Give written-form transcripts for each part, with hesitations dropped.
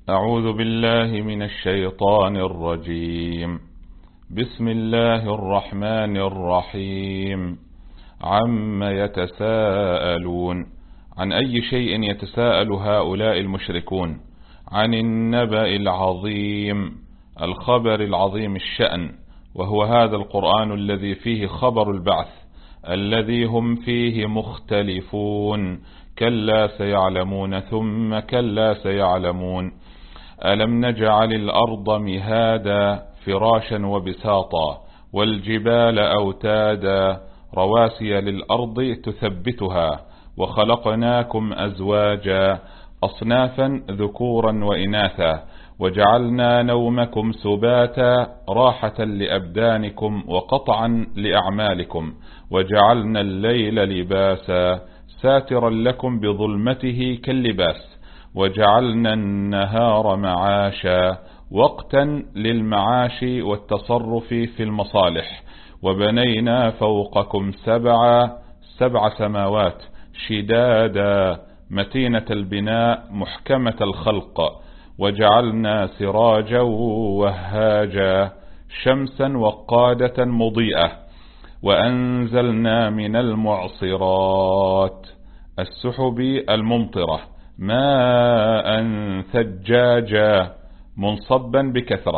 أعوذ بالله من الشيطان الرجيم. بسم الله الرحمن الرحيم. عم يتساءلون؟ عن أي شيء يتساءل هؤلاء المشركون؟ عن النبأ العظيم، الخبر العظيم الشأن، وهو هذا القرآن الذي فيه خبر البعث الذي هم فيه مختلفون. كلا سيعلمون ثم كلا سيعلمون. ألم نجعل الأرض مهادا فراشا وبساطا والجبال أوتادا رواسي للأرض تثبتها وخلقناكم أزواجا أصنافا ذكورا وإناثا وجعلنا نومكم سباتا راحة لأبدانكم وقطعا لأعمالكم وجعلنا الليل لباسا ساترا لكم بظلمته كاللباس وجعلنا النهار معاشا وقتا للمعاش والتصرف في المصالح وبنينا فوقكم سبع سماوات شدادا متينة البناء محكمة الخلق وجعلنا سراجا وهاجا شمسا وقادة مضيئة وأنزلنا من المعصرات السحب الممطرة ماء ثجاجا منصبا بكثرة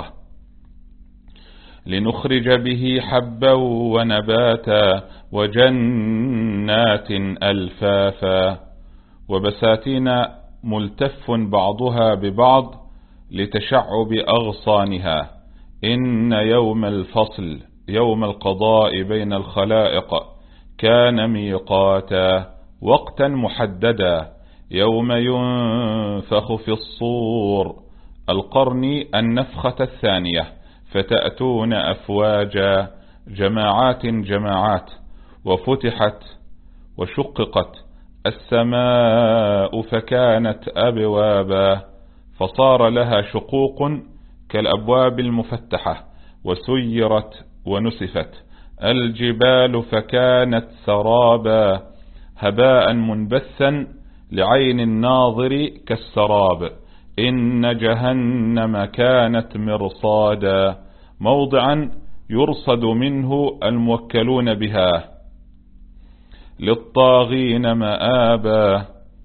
لنخرج به حبا ونباتا وجنات ألفافا وبساتين ملتف بعضها ببعض لتشعب أغصانها. إن يوم الفصل يوم القضاء بين الخلائق كان ميقاتا وقتا محددا يوم ينفخ في الصور القرن النفخة الثانية فتأتون أفواجا جماعات وفتحت وشققت السماء فكانت أبوابا فصار لها شقوق كالأبواب المفتحة وسيرت ونسفت الجبال فكانت سرابا هباء منبثا لعين الناظر كالسراب. إن جهنم كانت مرصادا موضعا يرصد منه الموكلون بها للطاغين مآبا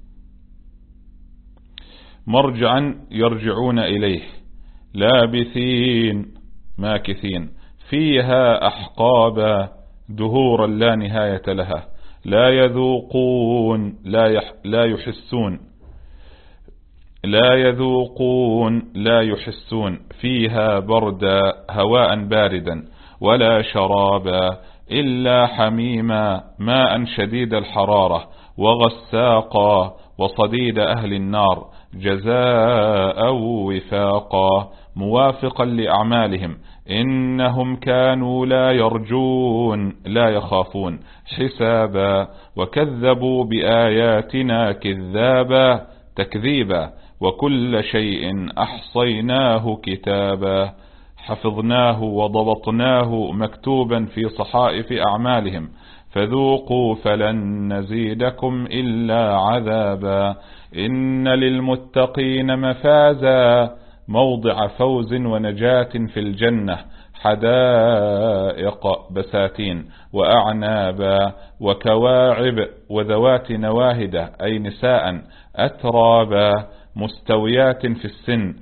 مرجعا يرجعون إليه لابثين ماكثين فيها أحقابا دهورا لا نهاية لها لا يذوقون لا يحسون فيها بردا هواء باردا ولا شرابا إلا حميما ماء شديد الحرارة وغساقا وصديد أهل النار جزاء وفاقا موافقا لأعمالهم. إنهم كانوا لا يرجون لا يخافون حسابا وكذبوا بآياتنا كذابا تكذيبا وكل شيء أحصيناه كتابا حفظناه وضبطناه مكتوبا في صحائف أعمالهم فذوقوا فلن نزيدكم إلا عذابا. إن للمتقين مفازا موضع فوز ونجاة في الجنة حدائق بساتين وأعنابا وكواعب وذوات نواهد أي نساء أترابا مستويات في السن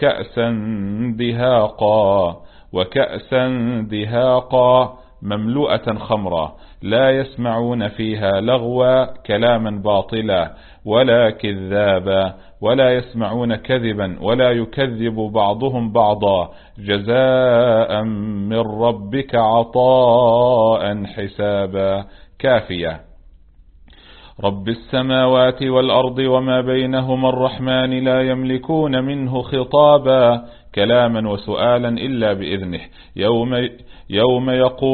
وكأسا دهاقا مملوءة خمرا لا يسمعون فيها لغوا كلاما باطلا ولا كذابا ولا يسمعون كذبا ولا يكذب بعضهم بعضا جزاء من ربك عطاء حسابا. كافية. رب السماوات والأرض وما بينهما الرحمن لا يملكون منه خطابا كلاما وسؤالا إلا بإذنه يوم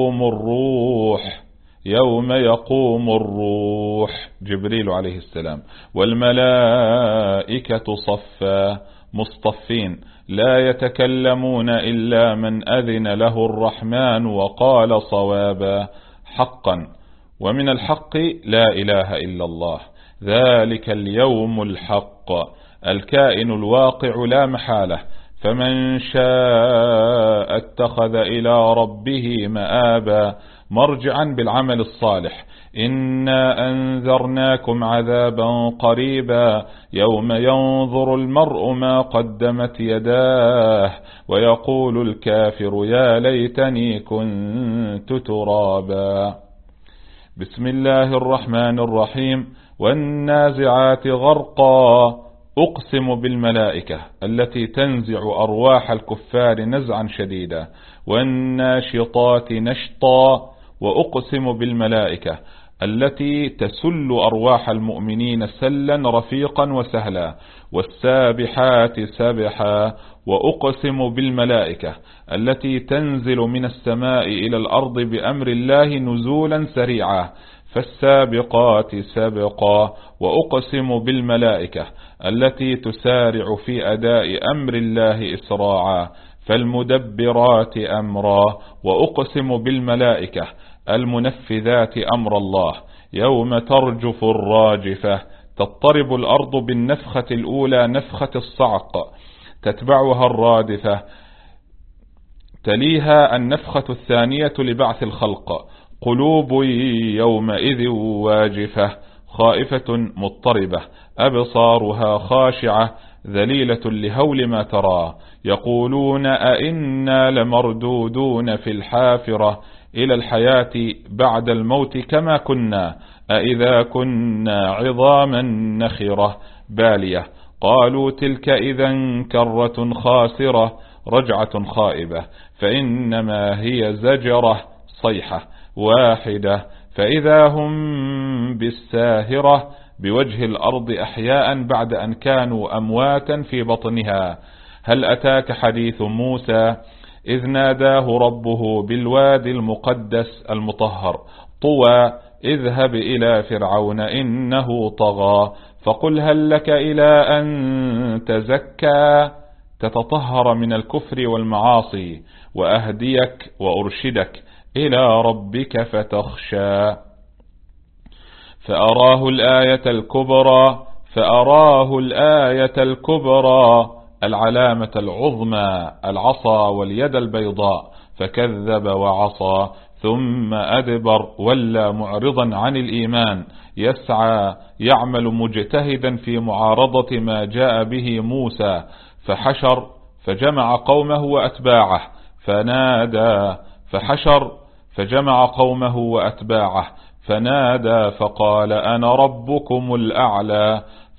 يقوم الروح جبريل عليه السلام والملائكة صفا مصطفين لا يتكلمون إلا من أذن له الرحمن وقال صوابا حقا. ومن الحق لا إله إلا الله ذلك اليوم الحق الكائن الواقع لا محالة، فمن شاء اتخذ إلى ربه مآبا، مرجعا بالعمل الصالح. إنا أنذرناكم عذابا قريبا يوم ينظر المرء ما قدمت يداه ويقول الكافر يا ليتني كنت ترابا. بسم الله الرحمن الرحيم. والنازعات غرقا، أقسم بالملائكة التي تنزع أرواح الكفار نزعا شديدا. والناشطات نشطا، وأقسم بالملائكة التي تسل أرواح المؤمنين سلا رفيقا وسهلا. والسابحات سبحا، وأقسم بالملائكة التي تنزل من السماء إلى الأرض بأمر الله نزولا سريعا. فالسابقات سبقا، وأقسم بالملائكة التي تسارع في أداء أمر الله إسراعا. فالمدبرات أمرا، وأقسم بالملائكة المنفذات أمر الله. يوم ترجف الراجفة، تضطرب الأرض بالنفخة الأولى نفخة الصعق، تتبعها الرادفة، تليها النفخة الثانية لبعث الخلق. قلوب يومئذ واجفة، خائفة مضطربة، أبصارها خاشعة ذليلة لهول ما ترى. يقولون أئنا لمردودون في الحافرة إلى الحياة بعد الموت كما كنا، أئذا كنا عظاما نخرة بالية. قالوا تلك إذا كرة خاسرة رجعة خائبة، فإنما هي زجرة صيحة واحدة فإذا هم بالساهرة بوجه الأرض أحياء بعد أن كانوا أمواتا في بطنها. هل أتاك حديث موسى إذ ناداه ربه بالوادي المقدس المطهر طوى اذهب إلى فرعون إنه طغى فقل هل لك إلى أن تزكى تتطهر من الكفر والمعاصي وأهديك وأرشدك إلى ربك فتخشى. فأراه الآية الكبرى العلامة العظمى العصا واليد البيضاء فكذب وعصى ثم أدبر ولى معرضا عن الإيمان يسعى يعمل مجتهدا في معارضة ما جاء به موسى. فحشر فجمع قومه وأتباعه فنادى فقال أنا ربكم الأعلى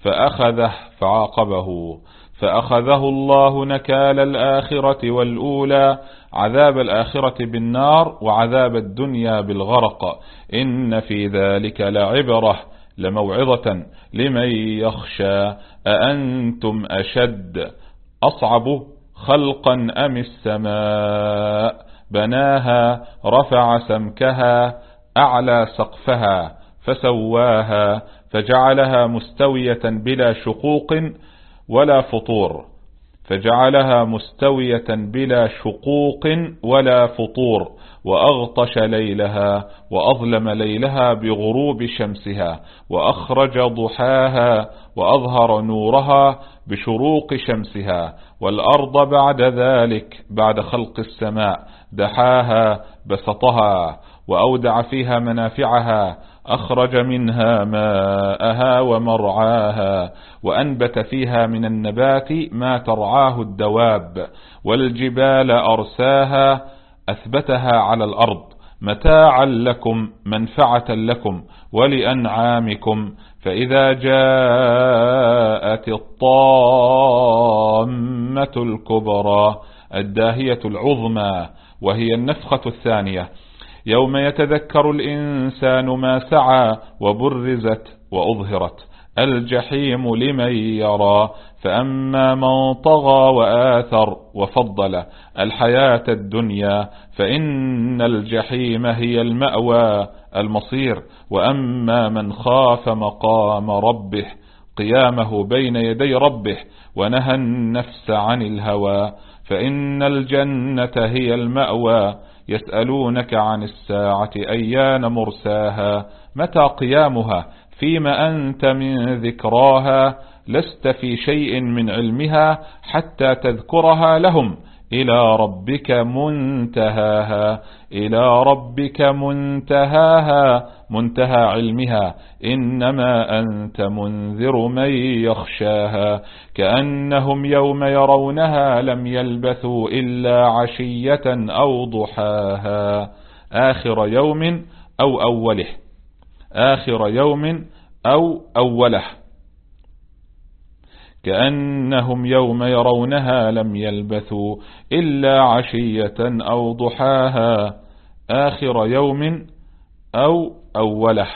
فأخذه الله نكال الآخرة والأولى، عذاب الآخرة بالنار وعذاب الدنيا بالغرق. إن في ذلك لعبرة لموعظة لمن يخشى. أأنتم أصعب خلقا أم السماء بناها رفع سمكها أعلى سقفها فسواها فجعلها مستوية بلا شقوق ولا فطور وأغطش ليلها وأظلم ليلها بغروب شمسها وأخرج ضحاها وأظهر نورها بشروق شمسها. والأرض بعد ذلك بعد خلق السماء دحاها بسطها وأودع فيها منافعها أخرج منها ماءها ومرعاها وأنبت فيها من النبات ما ترعاه الدواب. والجبال أرساها أثبتها على الأرض متاعا لكم منفعة لكم ولأنعامكم. فإذا جاءت الطامة الكبرى الداهية العظمى وهي النفخة الثانية يوم يتذكر الإنسان ما سعى وبرزت وأظهرت الجحيم لمن يرى. فأما من طغى وآثر وفضل الحياة الدنيا فإن الجحيم هي المأوى المصير. وأما من خاف مقام ربه قيامه بين يدي ربه ونهى النفس عن الهوى فإن الجنة هي المأوى. يسألونك عن الساعة أيان مرساها متى قيامها فيما أنت من ذكراها، لست في شيء من علمها حتى تذكرها لهم، إلى ربك منتهاها، إلى ربك منتهاها، منتهى علمها، إنما أنت منذر من يخشاها، كأنهم يوم يرونها لم يلبثوا إلا عشية أو ضحاها. آخر يوم أو أوله، آخر يوم أو أوله، كأنهم يوم يرونها لم يلبثوا إلا عشية أو ضحاها، آخر يوم أو أوله.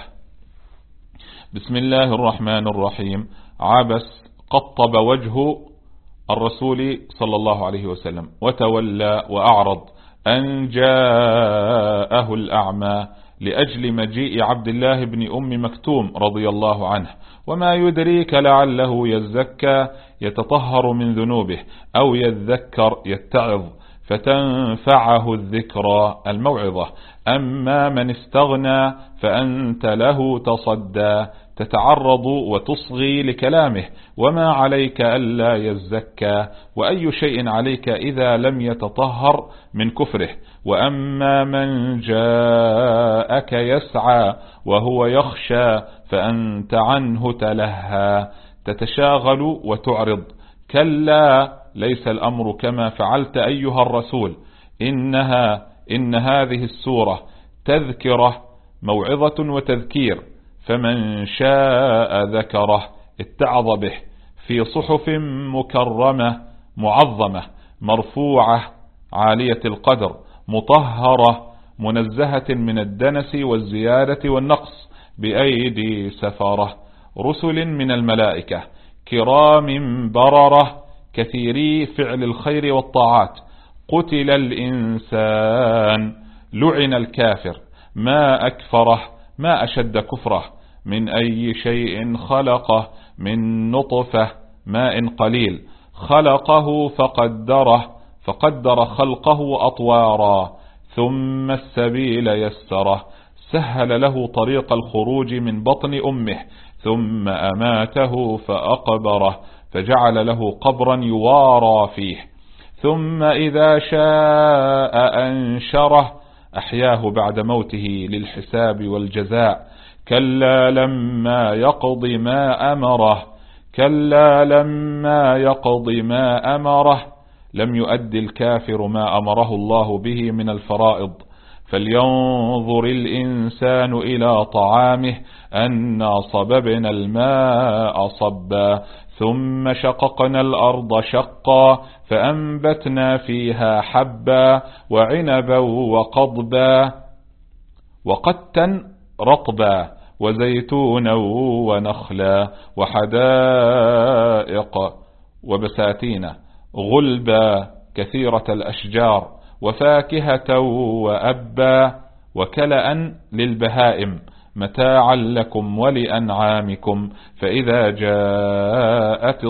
بسم الله الرحمن الرحيم. عبس، قطب وجه الرسول صلى الله عليه وسلم، وتولى وأعرض أن جاءه الأعمى، لأجل مجيء عبد الله بن أم مكتوم رضي الله عنه. وما يدريك لعله يزكى يتطهر من ذنوبه، أو يذكر يتعظ فتنفعه الذكرى الموعظة. أما من استغنى فأنت له تصدى، تتعرض وتصغي لكلامه، وما عليك ألا يزكى، وأي شيء عليك إذا لم يتطهر من كفره. وأما من جاءك يسعى وهو يخشى فأنت عنه تلهى، تتشاغل وتعرض. كلا، ليس الأمر كما فعلت أيها الرسول، إن هذه السورة تذكرة، موعظة وتذكير، فمن شاء ذكره اتعظ به، في صحف مكرمة معظمة مرفوعة عالية القدر، مطهرة منزهة من الدنس والزيادة والنقص، بأيدي سفرة، رسل من الملائكة، كرام بررة، كثيري فعل الخير والطاعات. قتل الإنسان، لعن الكافر، ما أكفره، ما أشد كفره. من أي شيء خلقه، من نطفة ماء قليل، خلقه فقدره، فقدر خلقه أطوارا، ثم السبيل يسره، سهل له طريق الخروج من بطن أمه، ثم أماته فأقبره، فجعل له قبرا يوارى فيه، ثم إذا شاء أنشره، أحياه بعد موته للحساب والجزاء. كلا لما يقض ما أمره، كلا لما يقض ما أمره، لم يؤد الكافر ما أمره الله به من الفرائض. فلينظر الإنسان إلى طعامه، أنا صببنا الماء صبا، ثم شققنا الأرض شقا، فأنبتنا فيها حبا، وعنبا وقضبا، وقتا رطبا، وزيتونا ونخلا، وحدائق وبساتين غلبا، كثيرة الأشجار، وفاكهة وأبا، وكلأ للبهائم، متاعا لكم ولأنعامكم. فإذا جاءت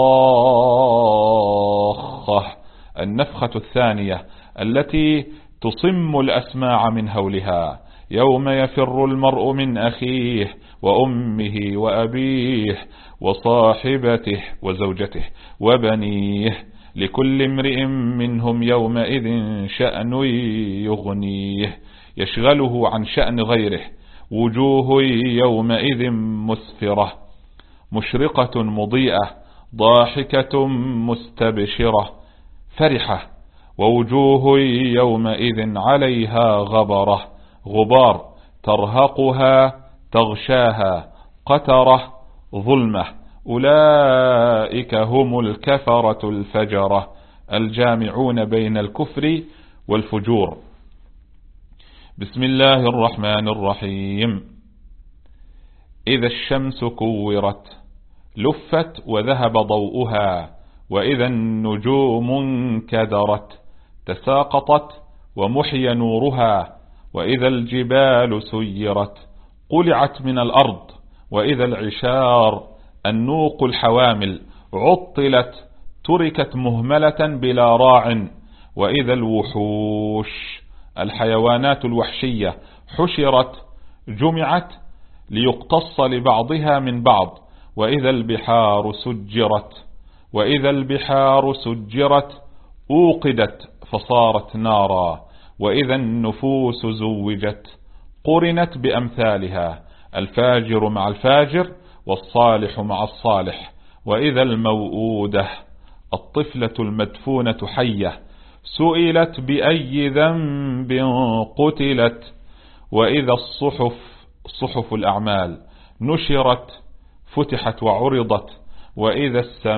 الصاخة، النفخة الثانية التي تصم الأسماع من هولها، يوم يفر المرء من أخيه وأمه وأبيه وصاحبته وزوجته وبنيه، لكل امرئ منهم يومئذ شأن يغنيه، يشغله عن شأن غيره. وجوه يومئذ مسفرة، مشرقة مضيئة، ضاحكة مستبشرة فرحة. ووجوه يومئذ عليها غبرة، غبار، ترهقها تغشاها قترة، ظلمة. أولئك هم الكفرة الفجرة، الجامعون بين الكفر والفجور. بسم الله الرحمن الرحيم. إذا الشمس كورت، لفت وذهب ضوءها، وإذا النجوم انكدرت، تساقطت ومحي نورها، وإذا الجبال سيرت، قلعت من الأرض، وإذا العشار، النوق الحوامل، عطلت، تركت مهملة بلا راع، وإذا الوحوش، الحيوانات الوحشية، حشرت، جمعت ليقتص لبعضها من بعض. وإذا البحار سجرت، وإذا البحار سجرت أوقدت فصارت نارا. وإذا النفوس زوجت قرنت بأمثالها، الفاجر مع الفاجر والصالح مع الصالح. وإذا الموءودة الطفلة المدفونة حية سئلت بأي ذنب قتلت. وإذا الصحف، صحف الأعمال، نشرت فتحت وعرضت. وإذا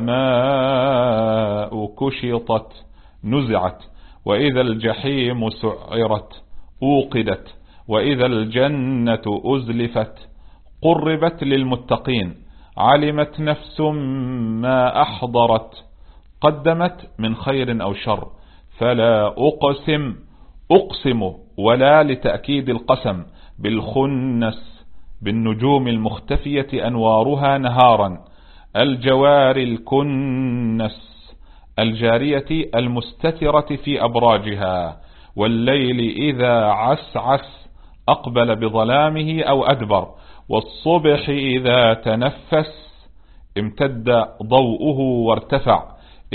السماء كشطت نزعت. وإذا الجحيم سعرت أوقدت. وإذا الجنة أزلفت قربت للمتقين. علمت نفس ما أحضرت قدمت من خير أو شر. فلا أقسم، أقسم ولا لتأكيد القسم، بالخنس، بالنجوم المختفية أنوارها نهارا، الجوار الكنس، الجارية المستترة في أبراجها. والليل إذا عسعس أقبل بظلامه أو أدبر. والصبح إذا تنفس امتد ضوءه وارتفع.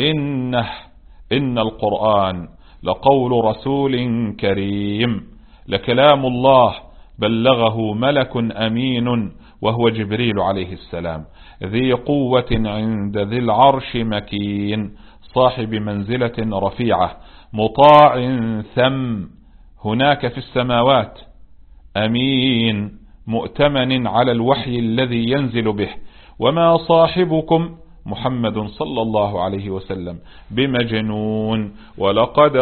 إن القرآن لقول رسول كريم، لكلام الله بلغه ملك أمين، وهو جبريل عليه السلام، ذي قوة عند ذي العرش مكين، صاحب منزلة رفيعة، مطاع ثم هناك في السماوات، أمين مؤتمن على الوحي الذي ينزل به. وما صاحبكم محمد صلى الله عليه وسلم بمجنون، ولقد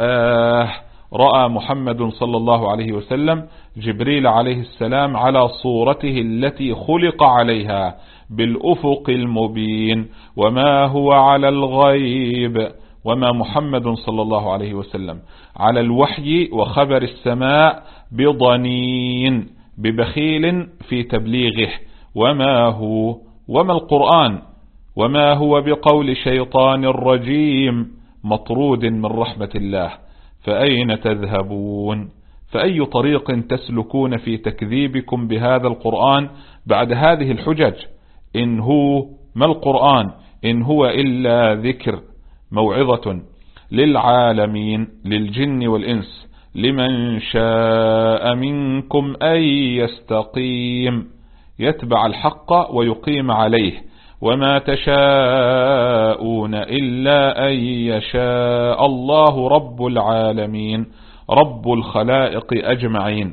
رأى محمد صلى الله عليه وسلم جبريل عليه السلام على صورته التي خلق عليها بالأفق المبين. وما هو على الغيب، وما محمد صلى الله عليه وسلم على الوحي وخبر السماء بضنين، ببخيل في تبليغه. وما القرآن، وما هو بقول شيطان رجيم مطرود من رحمة الله. فأين تذهبون؟ فأي طريق تسلكون في تكذيبكم بهذا القرآن بعد هذه الحجج؟ إن هو ما القرآن إن هو إلا ذكر، موعظة للعالمين، للجن والإنس، لمن شاء منكم أن يستقيم، يتبع الحق ويقيم عليه. وما تشاءون إلا أن يشاء الله رب العالمين، رب الخلائق أجمعين.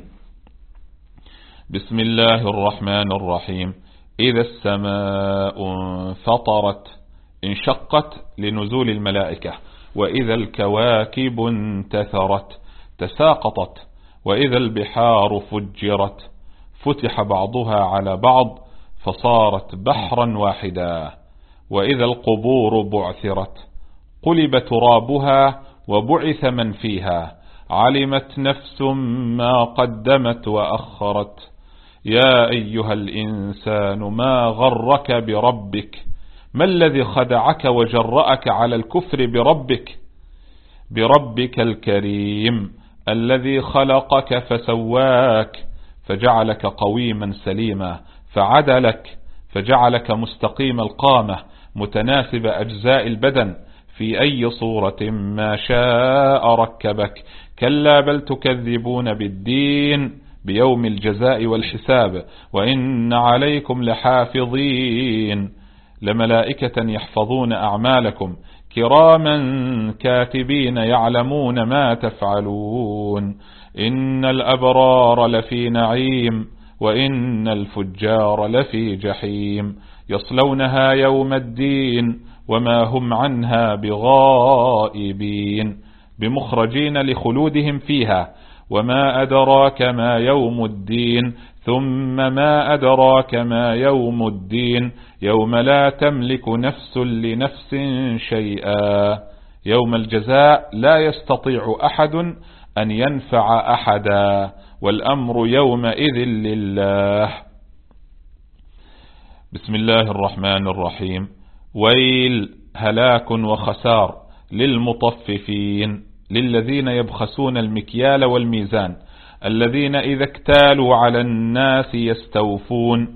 بسم الله الرحمن الرحيم. إذا السماء انفطرت، انشقت لنزول الملائكة. وإذا الكواكب انتثرت، تساقطت. وإذا البحار فجرت، فتح بعضها على بعض فصارت بحرا واحدا. وإذا القبور بعثرت، قلب ترابها وبعث من فيها. علمت نفس ما قدمت وأخرت. يا أيها الإنسان ما غرك بربك، ما الذي خدعك وجرأك على الكفر بربك الكريم، الذي خلقك فسواك فجعلك قويما سليما، فعدلك فجعلك مستقيم القامة متناسب أجزاء البدن، في أي صورة ما شاء ركبك. كلا بل تكذبون بالدين، بيوم الجزاء والحساب. وإن عليكم لحافظين، لملائكة يحفظون أعمالكم، كراما كاتبين يعلمون ما تفعلون. إن الأبرار لفي نعيم، وإن الفجار لفي جحيم، يصلونها يوم الدين وما هم عنها بغائبين، بمخرجين لخلودهم فيها. وما أدراك ما يوم الدين، ثم ما أدراك ما يوم الدين، يوم لا تملك نفس لنفس شيئا، يوم الجزاء لا يستطيع أحد أن ينفع أحدا، والأمر يومئذ لله. بسم الله الرحمن الرحيم. ويل، هلاك وخسار للمطففين، للذين يبخسون المكيال والميزان، الذين إذا اكتالوا على الناس يستوفون،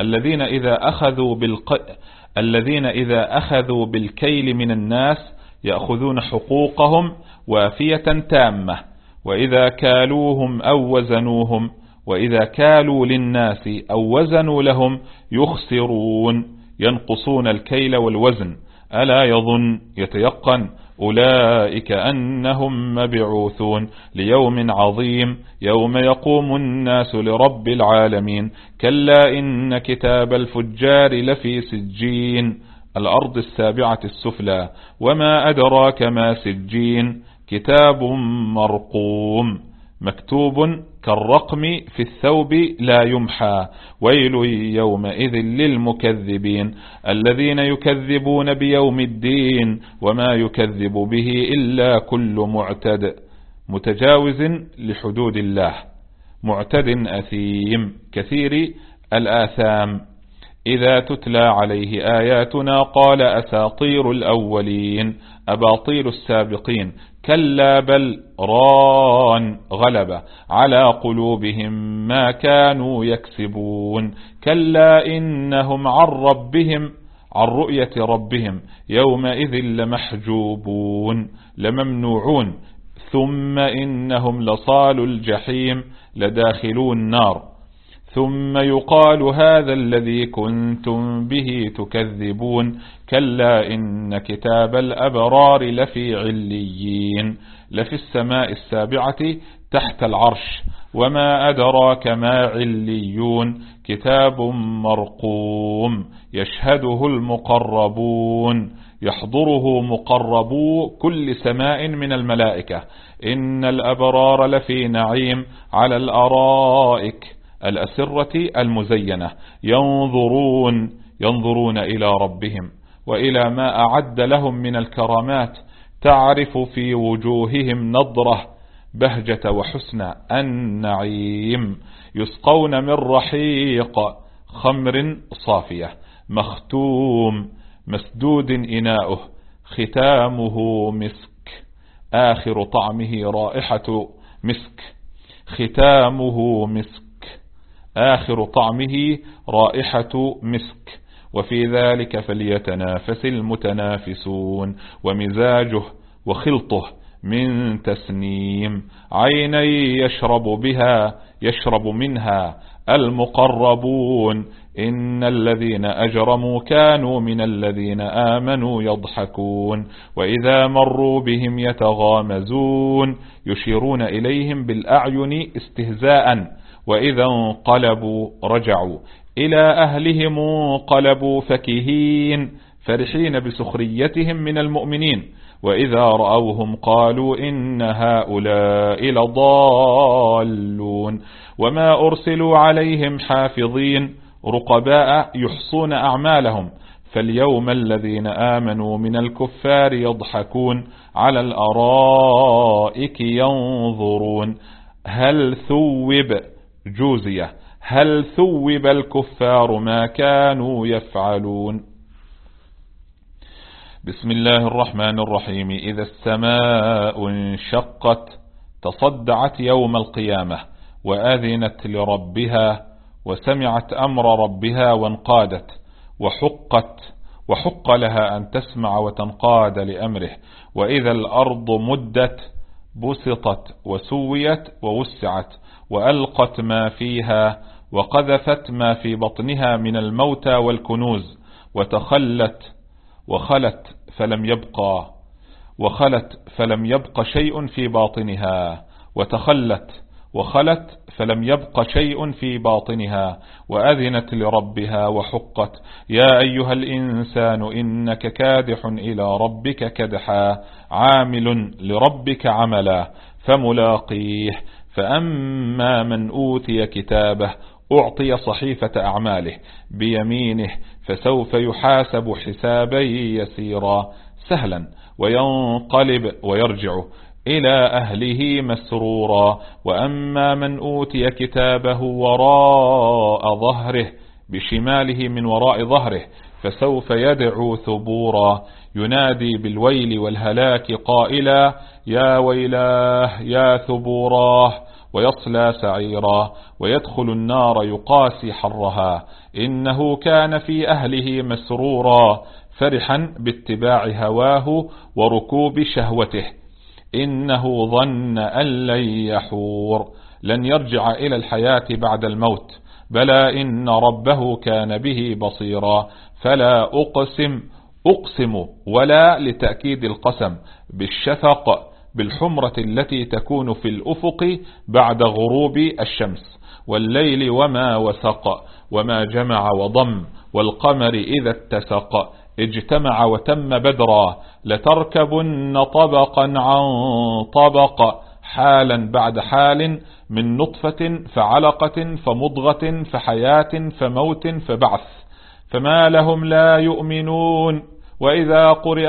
الذين إذا أخذوا بالكيل من الناس يأخذون حقوقهم وافية تامة، وإذا كالوهم أو وزنوهم، وإذا كالوا للناس أو وزنوا لهم يخسرون، ينقصون الكيل والوزن. ألا يظن يتيقن أولئك أنهم مبعوثون ليوم عظيم يوم يقوم الناس لرب العالمين. كلا إن كتاب الفجار لفي سجين، الأرض السابعة السفلى. وما أدراك ما سجين، كتاب مرقوم مكتوب كالرقم في الثوب لا يمحى. ويل يومئذ للمكذبين الذين يكذبون بيوم الدين، وما يكذب به إلا كل معتد متجاوز لحدود الله، معتد أثيم كثير الآثام. إذا تتلى عليه آياتنا قال أساطير الأولين، أباطيل السابقين. كلا بل ران غلب على قلوبهم ما كانوا يكسبون. كلا إنهم عن رؤية ربهم يومئذ لمحجوبون لممنوعون. ثم إنهم لصال الجحيم لداخلون النار. ثم يقال هذا الذي كنتم به تكذبون. كلا إن كتاب الأبرار لفي عليين، لفي السماء السابعة تحت العرش. وما أدراك ما عليون، كتاب مرقوم يشهده المقربون، يحضره مقربو كل سماء من الملائكة. إن الأبرار لفي نعيم على الأرائك الأسرة المزينة، ينظرون إلى ربهم وإلى ما أعد لهم من الكرامات. تعرف في وجوههم نضرة بهجة وحسن النعيم. يسقون من رحيق خمر صافية مختوم مسدود إناؤه ختامه مسك، آخر طعمه رائحة مسك، ختامه مسك، آخر طعمه رائحة مسك. وفي ذلك فليتنافس المتنافسون. ومزاجه وخلطه من تسنيم. عيني يشرب منها المقربون. إن الذين أجرموا كانوا من الذين آمنوا يضحكون. وإذا مروا بهم يتغامزون، يشيرون إليهم بالأعين استهزاء. وإذا انقلبوا رجعوا إلى أهلهم انقلبوا فكهين، فرحين بسخريتهم من المؤمنين. وإذا رأوهم قالوا إن هؤلاء لضالون. وما أرسلوا عليهم حافظين، رقباء يحصون أعمالهم. فاليوم الذين آمنوا من الكفار يضحكون على الأرائك ينظرون هل ثوب جوزية هل ثوب الكفار ما كانوا يفعلون. بسم الله الرحمن الرحيم. إذا السماء انشقت تصدعت يوم القيامة وآذنت لربها وسمعت أمر ربها وانقادت وحق لها أن تسمع وتنقاد لأمره. وإذا الأرض مدت بسطت وسويت ووسعت وألقت ما فيها وقذفت ما في بطنها من الموتى والكنوز وخلت فلم يبق شيء في باطنها وخلت فلم يبق شيء في باطنها وأذنت لربها وحقت. يا أيها الإنسان إنك كادح إلى ربك كدحا عامل لربك عملا فملاقيه. فأما من أوتي كتابه أعطي صحيفة أعماله بيمينه فسوف يحاسب حسابا يسيرا سهلا وينقلب ويرجع إلى أهله مسرورا. وأما من أوتي كتابه وراء ظهره بشماله من وراء ظهره فسوف يدعو ثبورا ينادي بالويل والهلاك قائلا يا ويلاه يا ثبوراه ويصلى سعيرا ويدخل النار يقاسي حرها. إنه كان في أهله مسرورا فرحا باتباع هواه وركوب شهوته. إنه ظن أن لن يحور، لن يرجع إلى الحياة بعد الموت. بلى إن ربه كان به بصيرا. فلا أقسم ولا لتأكيد القسم بالشفق بالحمرة التي تكون في الأفق بعد غروب الشمس، والليل وما وسق، وما جمع وضم، والقمر إذا اتسق، اجتمع وتم بدرا، لتركبن طبقا عن طبق، حالا بعد حال، من نطفة فعلقة فمضغة فحياة فموت فبعث. فما لهم لا يؤمنون وإذا قرئ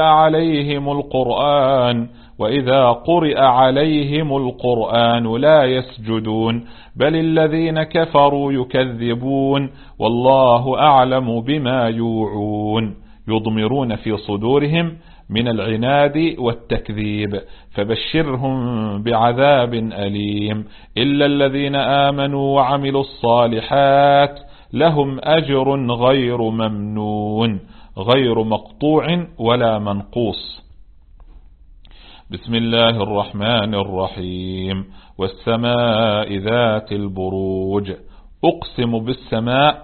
عليهم القرآن لا يسجدون، بل الذين كفروا يكذبون والله أعلم بما يوعون. يضمرون في صدورهم من العناد والتكذيب، فبشرهم بعذاب أليم. إلا الذين آمنوا وعملوا الصالحات لهم أجر غير ممنون، غير مقطوع ولا منقوص. بسم الله الرحمن الرحيم. والسماء ذات البروج. أقسم بالسماء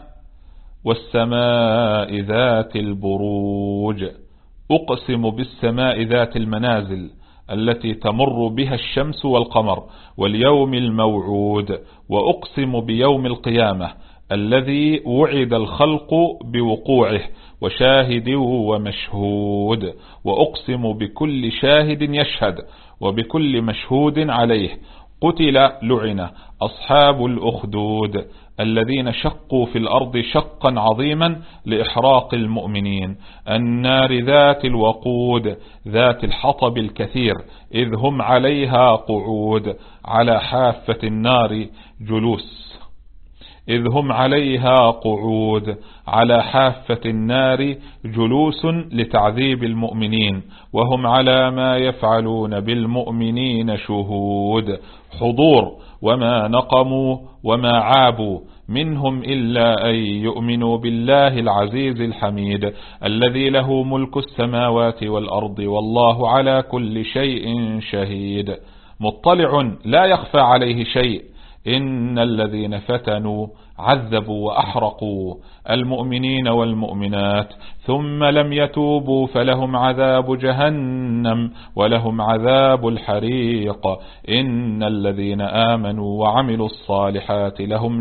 والسماء ذات البروج. أقسم بالسماء ذات المنازل التي تمر بها الشمس والقمر، واليوم الموعود. وأقسم بيوم القيامة الذي وعد الخلق بوقوعه، وشاهد ومشهود. وأقسم بكل شاهد يشهد وبكل مشهود عليه. قتل لعن أصحاب الأخدود الذين شقوا في الأرض شقا عظيما لإحراق المؤمنين. النار ذات الوقود ذات الحطب الكثير، إذ هم عليها قعود على حافة النار جلوس. إذ هم عليها قعود على حافة النار جلوس لتعذيب المؤمنين، وهم على ما يفعلون بالمؤمنين شهود. حضور وما نقموا وما عابوا منهم إلا أن يؤمنوا بالله العزيز الحميد الذي له ملك السماوات والأرض والله على كل شيء شهيد. مطلع لا يخفى عليه شيء. إن الذين فتنوا عذبوا وأحرقوا المؤمنين والمؤمنات ثم لم يتوبوا فلهم عذاب جهنم ولهم عذاب الحريق. إن الذين آمنوا وعملوا الصالحات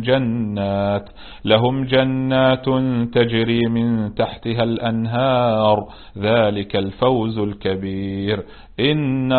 لهم جنات تجري من تحتها الأنهار، ذلك الفوز الكبير. إن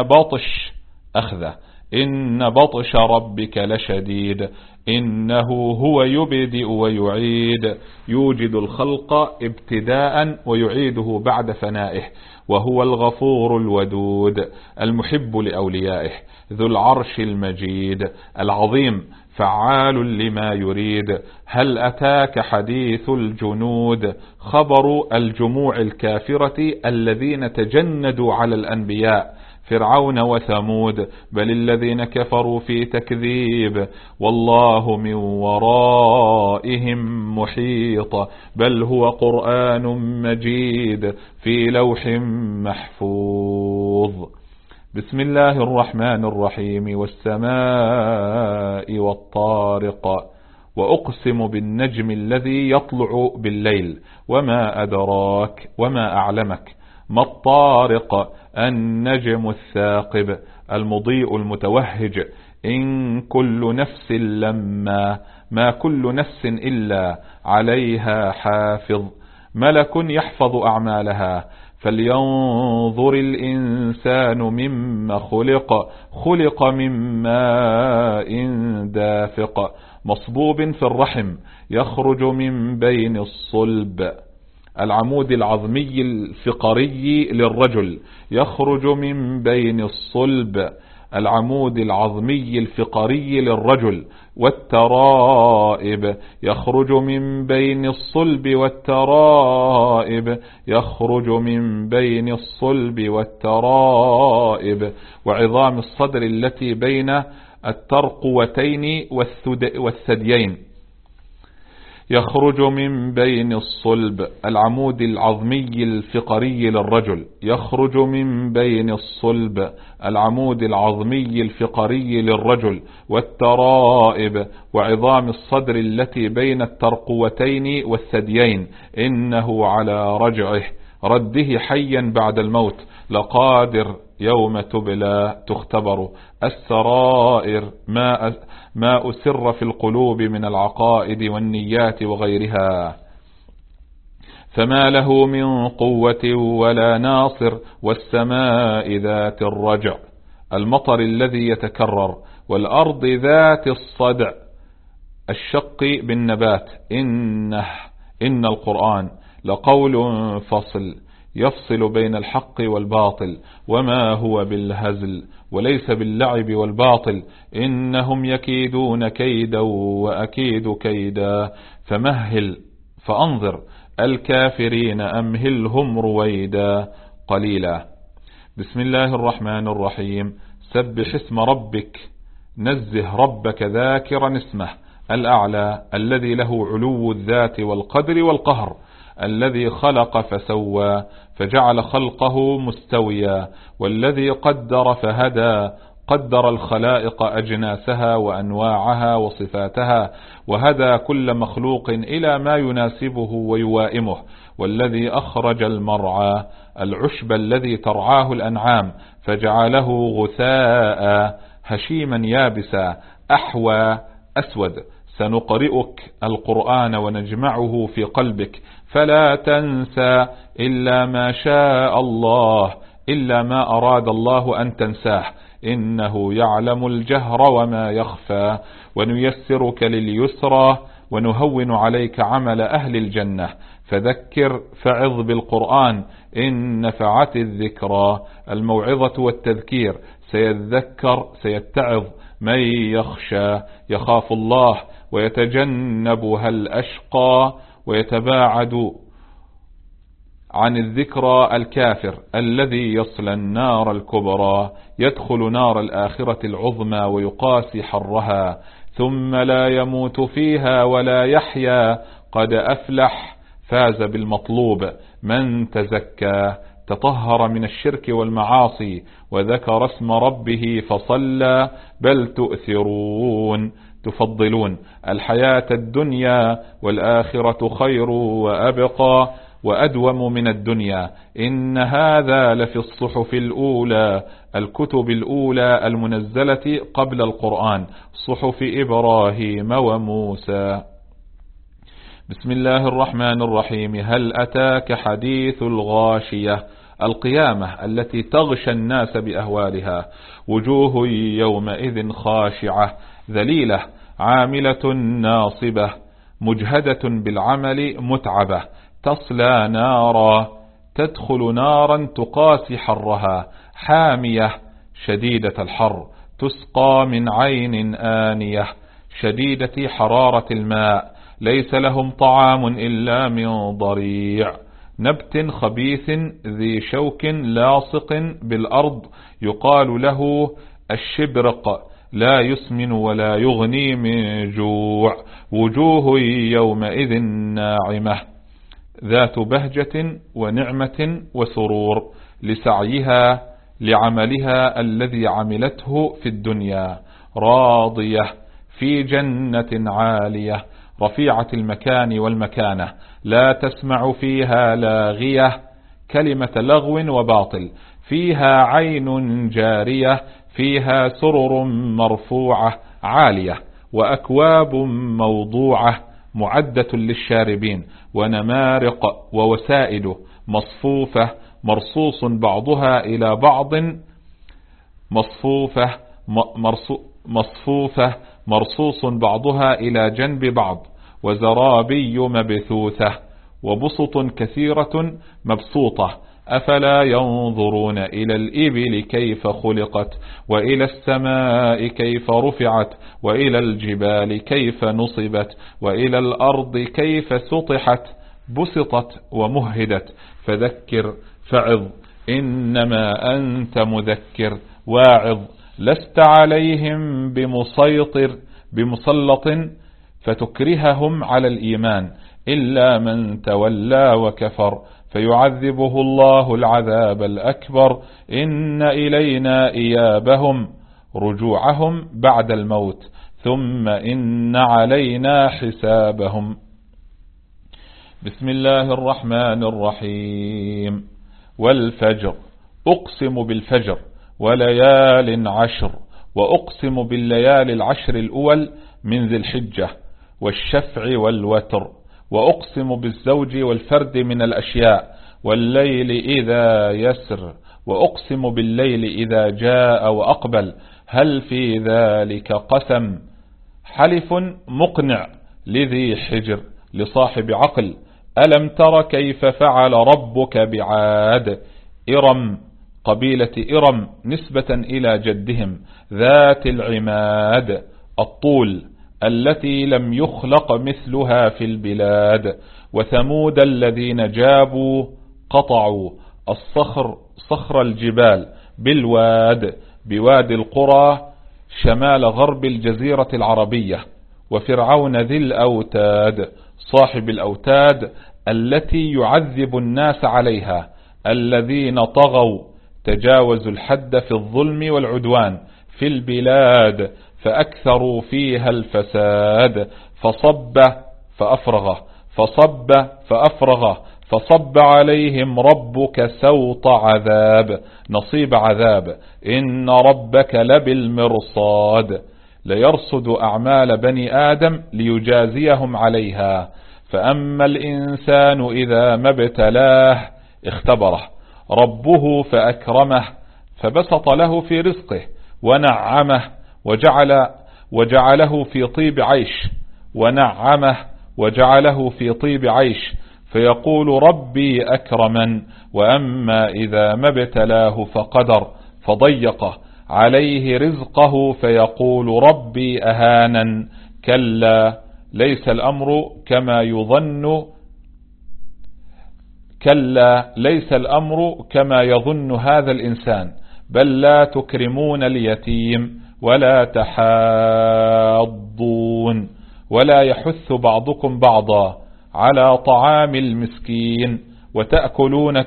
بطش ربك لشديد. إنه هو يبدئ ويعيد، يوجد الخلق ابتداء ويعيده بعد فنائه، وهو الغفور الودود المحب لأوليائه، ذو العرش المجيد العظيم فعال لما يريد. هل أتاك حديث الجنود؟ خبر الجموع الكافرة الذين تجندوا على الأنبياء فرعون وثمود. بل الذين كفروا في تكذيب، والله من ورائهم محيط. بل هو قرآن مجيد في لوح محفوظ. بسم الله الرحمن الرحيم. والسماء والطارق. وأقسم بالنجم الذي يطلع بالليل، وما أدراك وما أعلمك ما الطارق. النجم الثاقب المضيء المتوهج. إن كل نفس ما كل نفس إلا عليها حافظ، ملك يحفظ أعمالها. فلينظر الإنسان مما خلق من ماء دافق، مصبوب في الرحم يخرج من بين الصلب. العمود العظمي الفقري للرجل يخرج من بين الصلب. العمود العظمي الفقري للرجل. والترائب يخرج من بين الصلب والترائب يخرج من بين الصلب والترائب. وعظام الصدر التي بين الترقوتين والثديين. يخرج من بين الصلب، العمود العظمي الفقري للرجل. يخرج من بين الصلب، العمود العظمي الفقري للرجل، والترائب وعظام الصدر التي بين الترقوتين والثديين، إنه على رده حيا بعد الموت لقادر، يوم تبلى تختبر السرائر، ما أسر في القلوب من العقائد والنيات وغيرها. فما له من قوة ولا ناصر، والسماء ذات الرجع، المطر الذي يتكرر، والأرض ذات الصدع، الشق بالنبات. إن القرآن لقول فصل، يفصل بين الحق والباطل، وما هو بالهزل وليس باللعب والباطل. إنهم يكيدون كيدا وأكيد كيدا، فأنظر الكافرين أمهلهم رويدا قليلا. بسم الله الرحمن الرحيم. سبح اسم ربك، نزه ربك ذاكرا اسمه الأعلى، الذي له علو الذات والقدر والقهر، الذي خلق فسوى فجعل خلقه مستويا، والذي قدر فهدى، قدر الخلائق أجناسها وأنواعها وصفاتها، وهدى كل مخلوق إلى ما يناسبه ويوائمه. والذي أخرج المرعى، العشب الذي ترعاه الأنعام، فجعله غثاء هشيما يابسا أحوى أسود. سنقرئك القرآن ونجمعه في قلبك فلا تنسى إلا ما شاء الله، إلا ما أراد الله أن تنساه، إنه يعلم الجهر وما يخفى. ونيسرك لليسرى ونهون عليك عمل أهل الجنة. فذكر فعظ بالقرآن إن نفعت الذكرى، الموعظة والتذكير. سيتعظ من يخشى، يخاف الله، ويتجنبها الأشقى، ويتباعد عن الذكرى الكافر، الذي يصلى النار الكبرى، يدخل نار الآخرة العظمى ويقاسي حرها، ثم لا يموت فيها ولا يحيا. قد أفلح، فاز بالمطلوب. من تزكى، تطهر من الشرك والمعاصي، وذكر اسم ربه فصلى. بل تفضلون الحياة الدنيا، والآخرة خير وأبقى وأدوم من الدنيا. إن هذا لفي الصحف الأولى، الكتب الأولى المنزلة قبل القرآن، صحف إبراهيم وموسى. بسم الله الرحمن الرحيم. هل أتاك حديث الغاشية، القيامة التي تغشى الناس بأهوالها. وجوه يومئذ خاشعة ذليلة عاملة ناصبة، مجهدة بالعمل متعبة، تصلى نارا، تدخل نارا تقاسي حرها، حامية شديدة الحر، تسقى من عين آنية شديدة حرارة الماء، ليس لهم طعام إلا من ضريع، نبت خبيث ذي شوك لاصق بالأرض، يقال له الشبرق، لا يسمن ولا يغني من جوع. وجوه يومئذ ناعمة، ذات بهجة ونعمة وسرور، لسعيها لعملها الذي عملته في الدنيا، راضية في جنة عالية، رفيعة المكان والمكانة، لا تسمع فيها لاغية، كلمة لغو وباطل، فيها عين جارية، فيها سرر مرفوعة عالية، وأكواب موضوعة معدة للشاربين، ونمارق ووسائد مصفوفة، مرصوص بعضها إلى بعض، مصفوفة مرصوص بعضها إلى جنب بعض، وزرابي مبثوثة، وبسط كثيرة مبسوطة. أفلا ينظرون إلى الإبل كيف خلقت، وإلى السماء كيف رفعت، وإلى الجبال كيف نصبت، وإلى الأرض كيف سطحت، بسطت ومهدت. فذكر فعظ، إنما أنت مذكر واعظ، لست عليهم بمسلط فتكرههم على الإيمان إلا من تولى وكفر فيعذبه الله العذاب الأكبر إن إلينا إيابهم رجوعهم بعد الموت ثم إن علينا حسابهم. بسم الله الرحمن الرحيم. والفجر أقسم بالفجر وليال عشر وأقسم بالليالي العشر الأول من ذي الحجة والشفع والوتر وأقسم بالزوج والفرد من الأشياء والليل إذا يسر وأقسم بالليل إذا جاء وأقبل هل في ذلك قسم حلف مقنع لذي حجر لصاحب عقل ألم تر كيف فعل ربك بعاد إرم قبيلة إرم نسبة إلى جدهم ذات العماد الطول التي لم يخلق مثلها في البلاد وثمود الذين جابوا قطعوا صخر الجبال بالواد بواد القرى شمال غرب الجزيرة العربية وفرعون ذي الأوتاد صاحب الأوتاد التي يعذب الناس عليها الذين طغوا تجاوزوا الحد في الظلم والعدوان في البلاد فأكثروا فيها الفساد فصب عليهم ربك سوط عذاب نصيب عذاب إن ربك لبالمرصاد ليرصد أعمال بني آدم ليجازيهم عليها فأما الإنسان إذا ما ابتلاه اختبره ربه فأكرمه فبسط له في رزقه ونعمه وجعله في طيب عيش فيقول ربي أكرمن وأما إذا ما ابتلاه فقدر فضيقه عليه رزقه فيقول ربي أهانن كلا ليس الأمر كما يظن هذا الإنسان بل لا تكرمون اليتيم ولا تحاضون ولا يحث بعضكم بعضا على طعام المسكين وتأكلون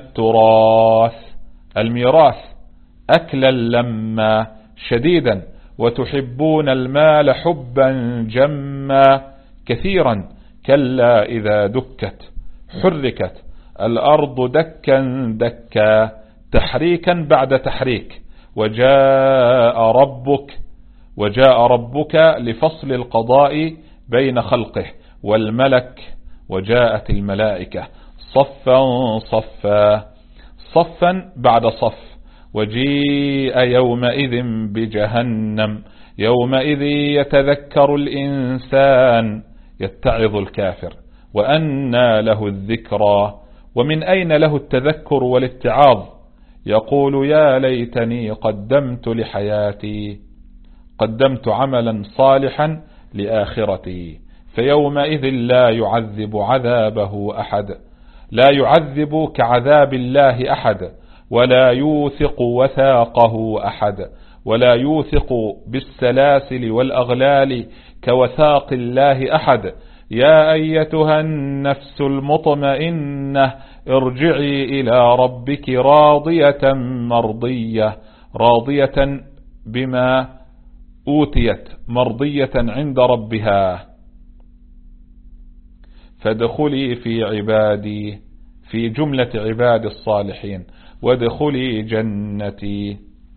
الميراث أكلا لما شديدا وتحبون المال حبا جما كثيرا كلا إذا دكت حركت الأرض دكا دكا تحريكا بعد تحريك وجاء ربك لفصل القضاء بين خلقه والملك وجاءت الملائكة صفا بعد صف وجيء يومئذ بجهنم يومئذ يتذكر الإنسان يتعظ الكافر وأنى له الذكرى ومن أين له التذكر والاتعاظ يقول يا ليتني قدمت لحياتي قدمت عملا صالحا لآخرتي فيومئذ لا يعذب عذابه أحد لا يعذب كعذاب الله أحد ولا يوثق وثاقه أحد ولا يوثق بالسلاسل والأغلال كوثاق الله أحد يا أيتها النفس المطمئنة ارجعي إلى ربك راضية مرضية راضية بما أوتيت مرضية عند ربها فادخلي في عبادي في جملة عباد الصالحين وادخلي جنتي.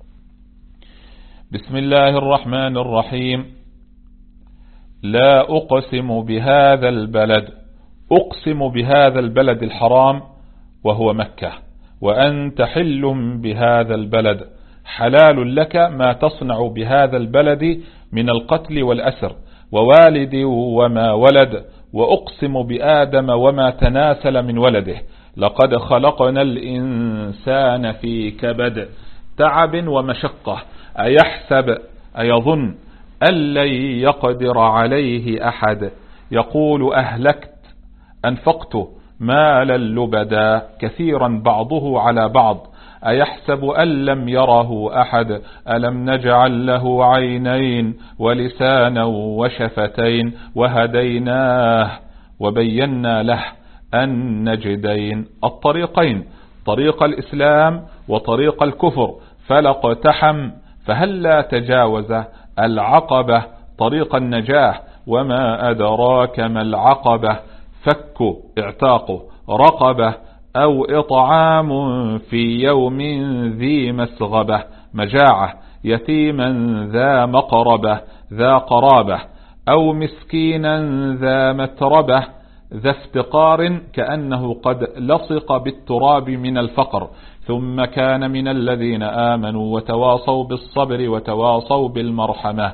بسم الله الرحمن الرحيم. لا أقسم بهذا البلد أقسم بهذا البلد الحرام وهو مكة وأنت حل بهذا البلد حلال لك ما تصنع بهذا البلد من القتل والأسر ووالد وما ولد وأقسم بآدم وما تناسل من ولده لقد خلقنا الإنسان في كبد تعب ومشقة أيظن أن لن يقدر عليه أحد يقول أنفقت مالا لبدا كثيرا بعضه على بعض أيحسب أن لم يره أحد ألم نجعل له عينين ولسانا وشفتين وهديناه وبينا له النجدين الطريقين، طريق الإسلام وطريق الكفر، فلاقتحم فهلا تجاوز العقبة طريق النجاة. وما أدراك ما العقبة، فك اعتاق رقبة أو إطعام في يوم ذي مسغبة، مجاعة، يتيما ذا مقربة ذا قرابة، أو مسكينا ذا متربة ذا افتقار كأنه قد لصق بالتراب من الفقر، ثم كان من الذين آمنوا وتواصوا بالصبر وتواصوا بالمرحمة،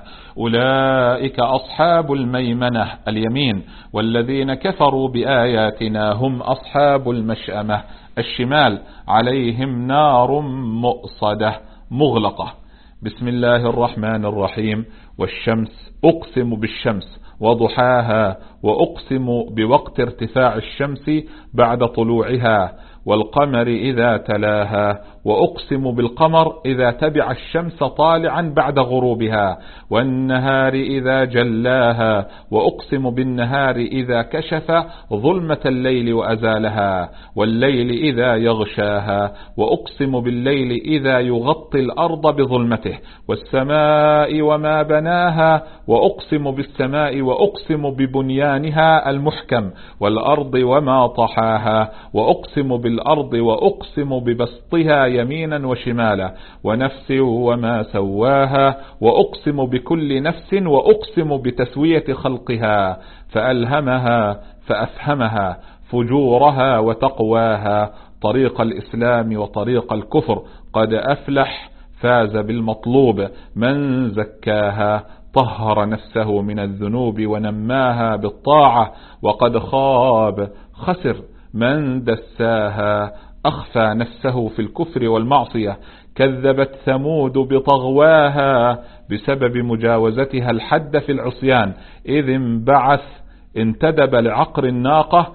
أولئك أصحاب الميمنة اليمين، والذين كفروا بآياتنا هم أصحاب المشأمة الشمال، عليهم نار مؤصدة مغلقة. بسم الله الرحمن الرحيم. والشمس أقسم بالشمس وضحاها، وأقسم بوقت ارتفاع الشمس بعد طلوعها، والقمر إذا تلاها، وأقسم بالقمر إذا تبع الشمس طالعا بعد غروبها، والنهار إذا جلاها، وأقسم بالنهار إذا كشف ظلمة الليل وأزالها، والليل إذا يغشاها، وأقسم بالليل إذا يغطي الأرض بظلمته، والسماء وما بناها، وأقسم بالسماء وأقسم ببنيانها المحكم، والأرض وما طحاها، وأقسم بالأرض وأقسم ببسطها يمينا وشمالا، ونفس وما سواها، وأقسم بكل نفس، وأقسم بتسوية خلقها، فألهمها فأفهمها فجورها وتقواها، طريق الإسلام وطريق الكفر، قد أفلح فاز بالمطلوب من زكاها، طهر نفسه من الذنوب ونماها بالطاعة، وقد خاب خسر من دساها، أخفى نفسه في الكفر والمعصية، كذبت ثمود بطغواها بسبب مجاوزتها الحد في العصيان، إذ انبعث انتدب لعقر الناقة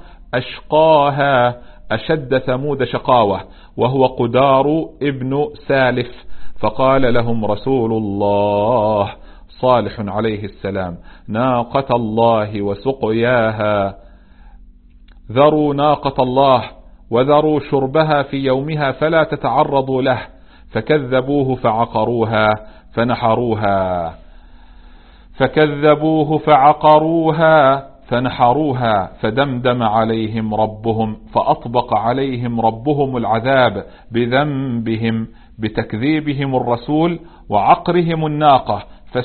أشقاها، أشد ثمود شقاوة، وهو قدار ابن سالف، فقال لهم رسول الله صالح عليه السلام: ناقة الله وسقياها، ذروا ناقة الله وذروا شربها في يومها فلا تتعرضوا له، فكذبوه فعقروها فدمدم عليهم ربهم، فأطبق عليهم ربهم العذاب بذنبهم، بتكذيبهم الرسول وعقرهم الناقة،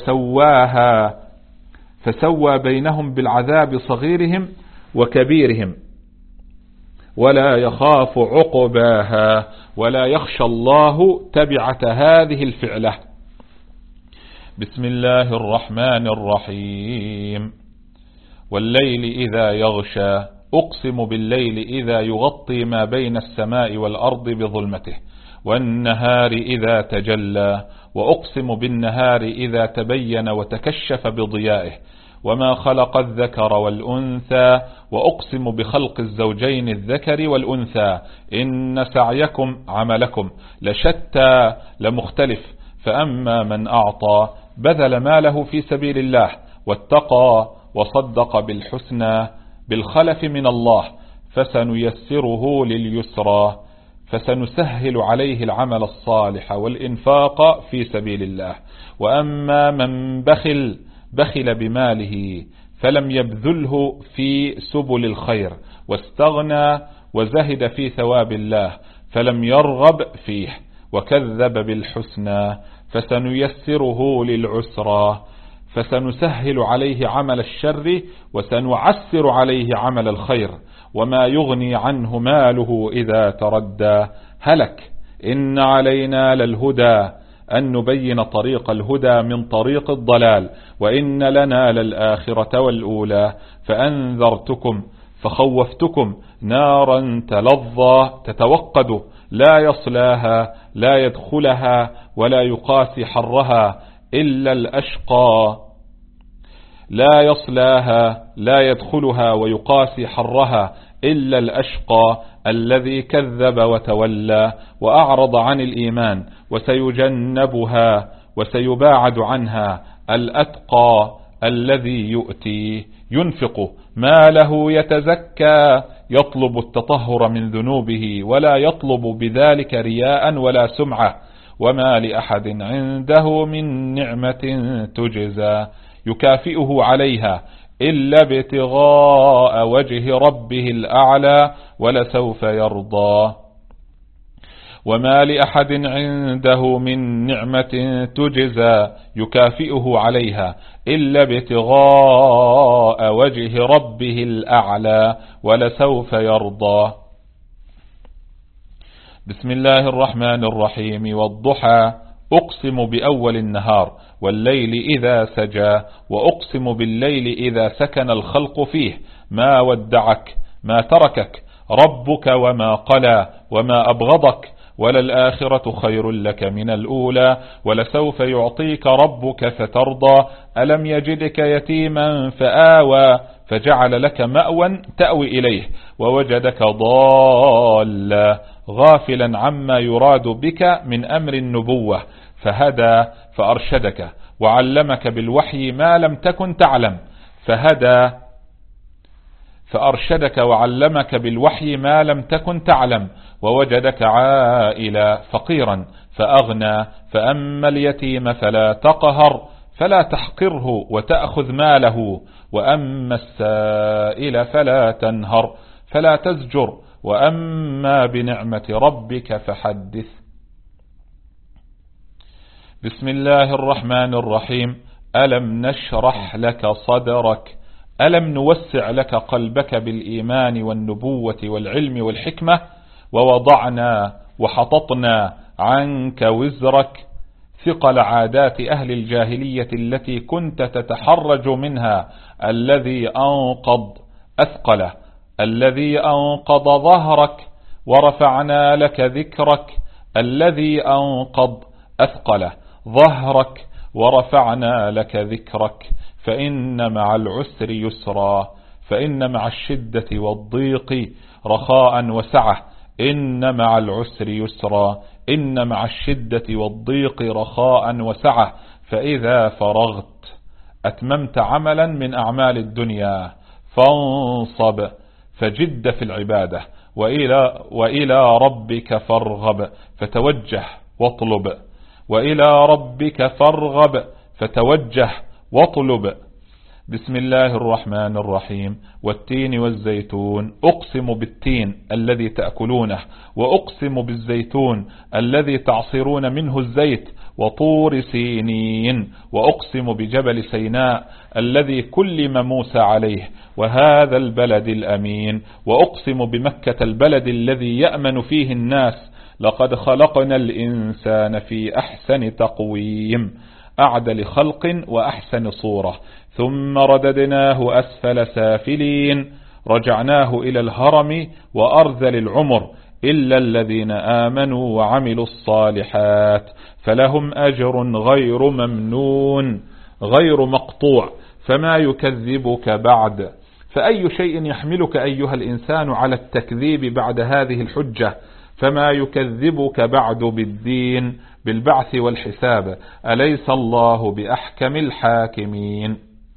فسوى بينهم بالعذاب صغيرهم وكبيرهم، ولا يخاف عقباها، ولا يخشى الله تبعة هذه الفعلة. بسم الله الرحمن الرحيم. والليل إذا يغشى، أقسم بالليل إذا يغطي ما بين السماء والأرض بظلمته، والنهار إذا تجلى، وأقسم بالنهار إذا تبين وتكشف بضيائه، وما خلق الذكر والأنثى، وأقسم بخلق الزوجين الذكر والأنثى، إن سعيكم عملكم لشتى لمختلف، فأما من أعطى بذل ماله في سبيل الله واتقى وصدق بالحسنى بالخلف من الله، فسنيسره لليسرى، فسنسهل عليه العمل الصالح والإنفاق في سبيل الله. وأما من بخل بماله فلم يبذله في سبل الخير، واستغنى وزهد في ثواب الله فلم يرغب فيه، وكذب بالحسنى، فسنيسره للعسرى، فسنسهل عليه عمل الشر وسنعسر عليه عمل الخير. وما يغني عنه ماله إذا تردى، هلك. إن علينا للهدى، أن نبين طريق الهدى من طريق الضلال، وإن لنا للآخرة والأولى، فأنذرتكم فخوفتكم نارا تلظى تتوقد، لا يصلاها لا يدخلها ولا يقاسي حرها إلا الأشقى، لا يصلاها لا يدخلها ويقاسي حرها إلا الأشقى الذي كذب وتولى وأعرض عن الإيمان، وسيجنبها وسيباعد عنها الأتقى الذي يؤتي ينفق ماله يتزكى يطلب التطهر من ذنوبه ولا يطلب بذلك رياء ولا سمعة، وما لأحد عنده من نعمة تجزى يكافئه عليها إلا ابتغاء وجه ربه الأعلى ولسوف يرضى. وما لأحد عنده من نعمة تجزى يكافئه عليها إلا ابتغاء وجه ربه الأعلى ولسوف يرضى. بسم الله الرحمن الرحيم. والضحى أقسم بأول النهار والليل إذا سجى وأقسم بالليل إذا سكن الخلق فيه، ما ودعك ما تركك ربك وما قلى وما أبغضك، وللآخرة خير لك من الأولى ولسوف يعطيك ربك فترضى. ألم يجدك يتيما فآوى فجعل لك مأوى تأوي إليه، ووجدك ضالا غافلا عما يراد بك من أمر النبوة فهدى فأرشدك وعلمك بالوحي ما لم تكن تعلم، فهدى فأرشدك وعلمك بالوحي ما لم تكن تعلم، ووجدك عائلا فقيرا فأغنى، فأما اليتيم فلا تقهر فلا تحقره وتأخذ ماله، وأما السائل فلا تنهر فلا تزجر، وأما بنعمة ربك فحدث. بسم الله الرحمن الرحيم. ألم نشرح لك صدرك، ألم نوسع لك قلبك بالإيمان والنبوة والعلم والحكمة، ووضعنا وحططنا عنك وزرك، ثقل عادات أهل الجاهلية التي كنت تتحرج منها، الذي أنقض أثقله، الذي أنقض ظهرك، ورفعنا لك ذكرك، الذي أنقض أثقله ظهرك، ورفعنا لك ذكرك، فإن مع العسر يسرا، فإن مع الشدة والضيق رخاء وسعة، إن مع العسر يسرا، إن مع الشدة والضيق رخاء وسعة، فإذا فرغت أتممت عملا من أعمال الدنيا فانصب فجد في العبادة، وإلى ربك فارغب فتوجه واطلب، وإلى ربك فارغب فتوجه واطلب. بسم الله الرحمن الرحيم. والتين والزيتون، أقسم بالتين الذي تأكلونه، وأقسم بالزيتون الذي تعصرون منه الزيت، وطور سينين، وأقسم بجبل سيناء الذي كلم موسى عليه، وهذا البلد الأمين، وأقسم بمكة البلد الذي يأمن فيه الناس، لقد خلقنا الإنسان في أحسن تقويم، أعدل خلق وأحسن صورة، ثم رددناه أسفل سافلين، رجعناه إلى الهرم وأرذل العمر، إلا الذين آمنوا وعملوا الصالحات فلهم أجر غير ممنون غير مقطوع، فما يكذبك بعد؟ فأي شيء يحملك أيها الإنسان على التكذيب بعد هذه الحجة؟ فما يكذبك بعد بالدين بالبعث والحساب؟ أليس الله بأحكم الحاكمين؟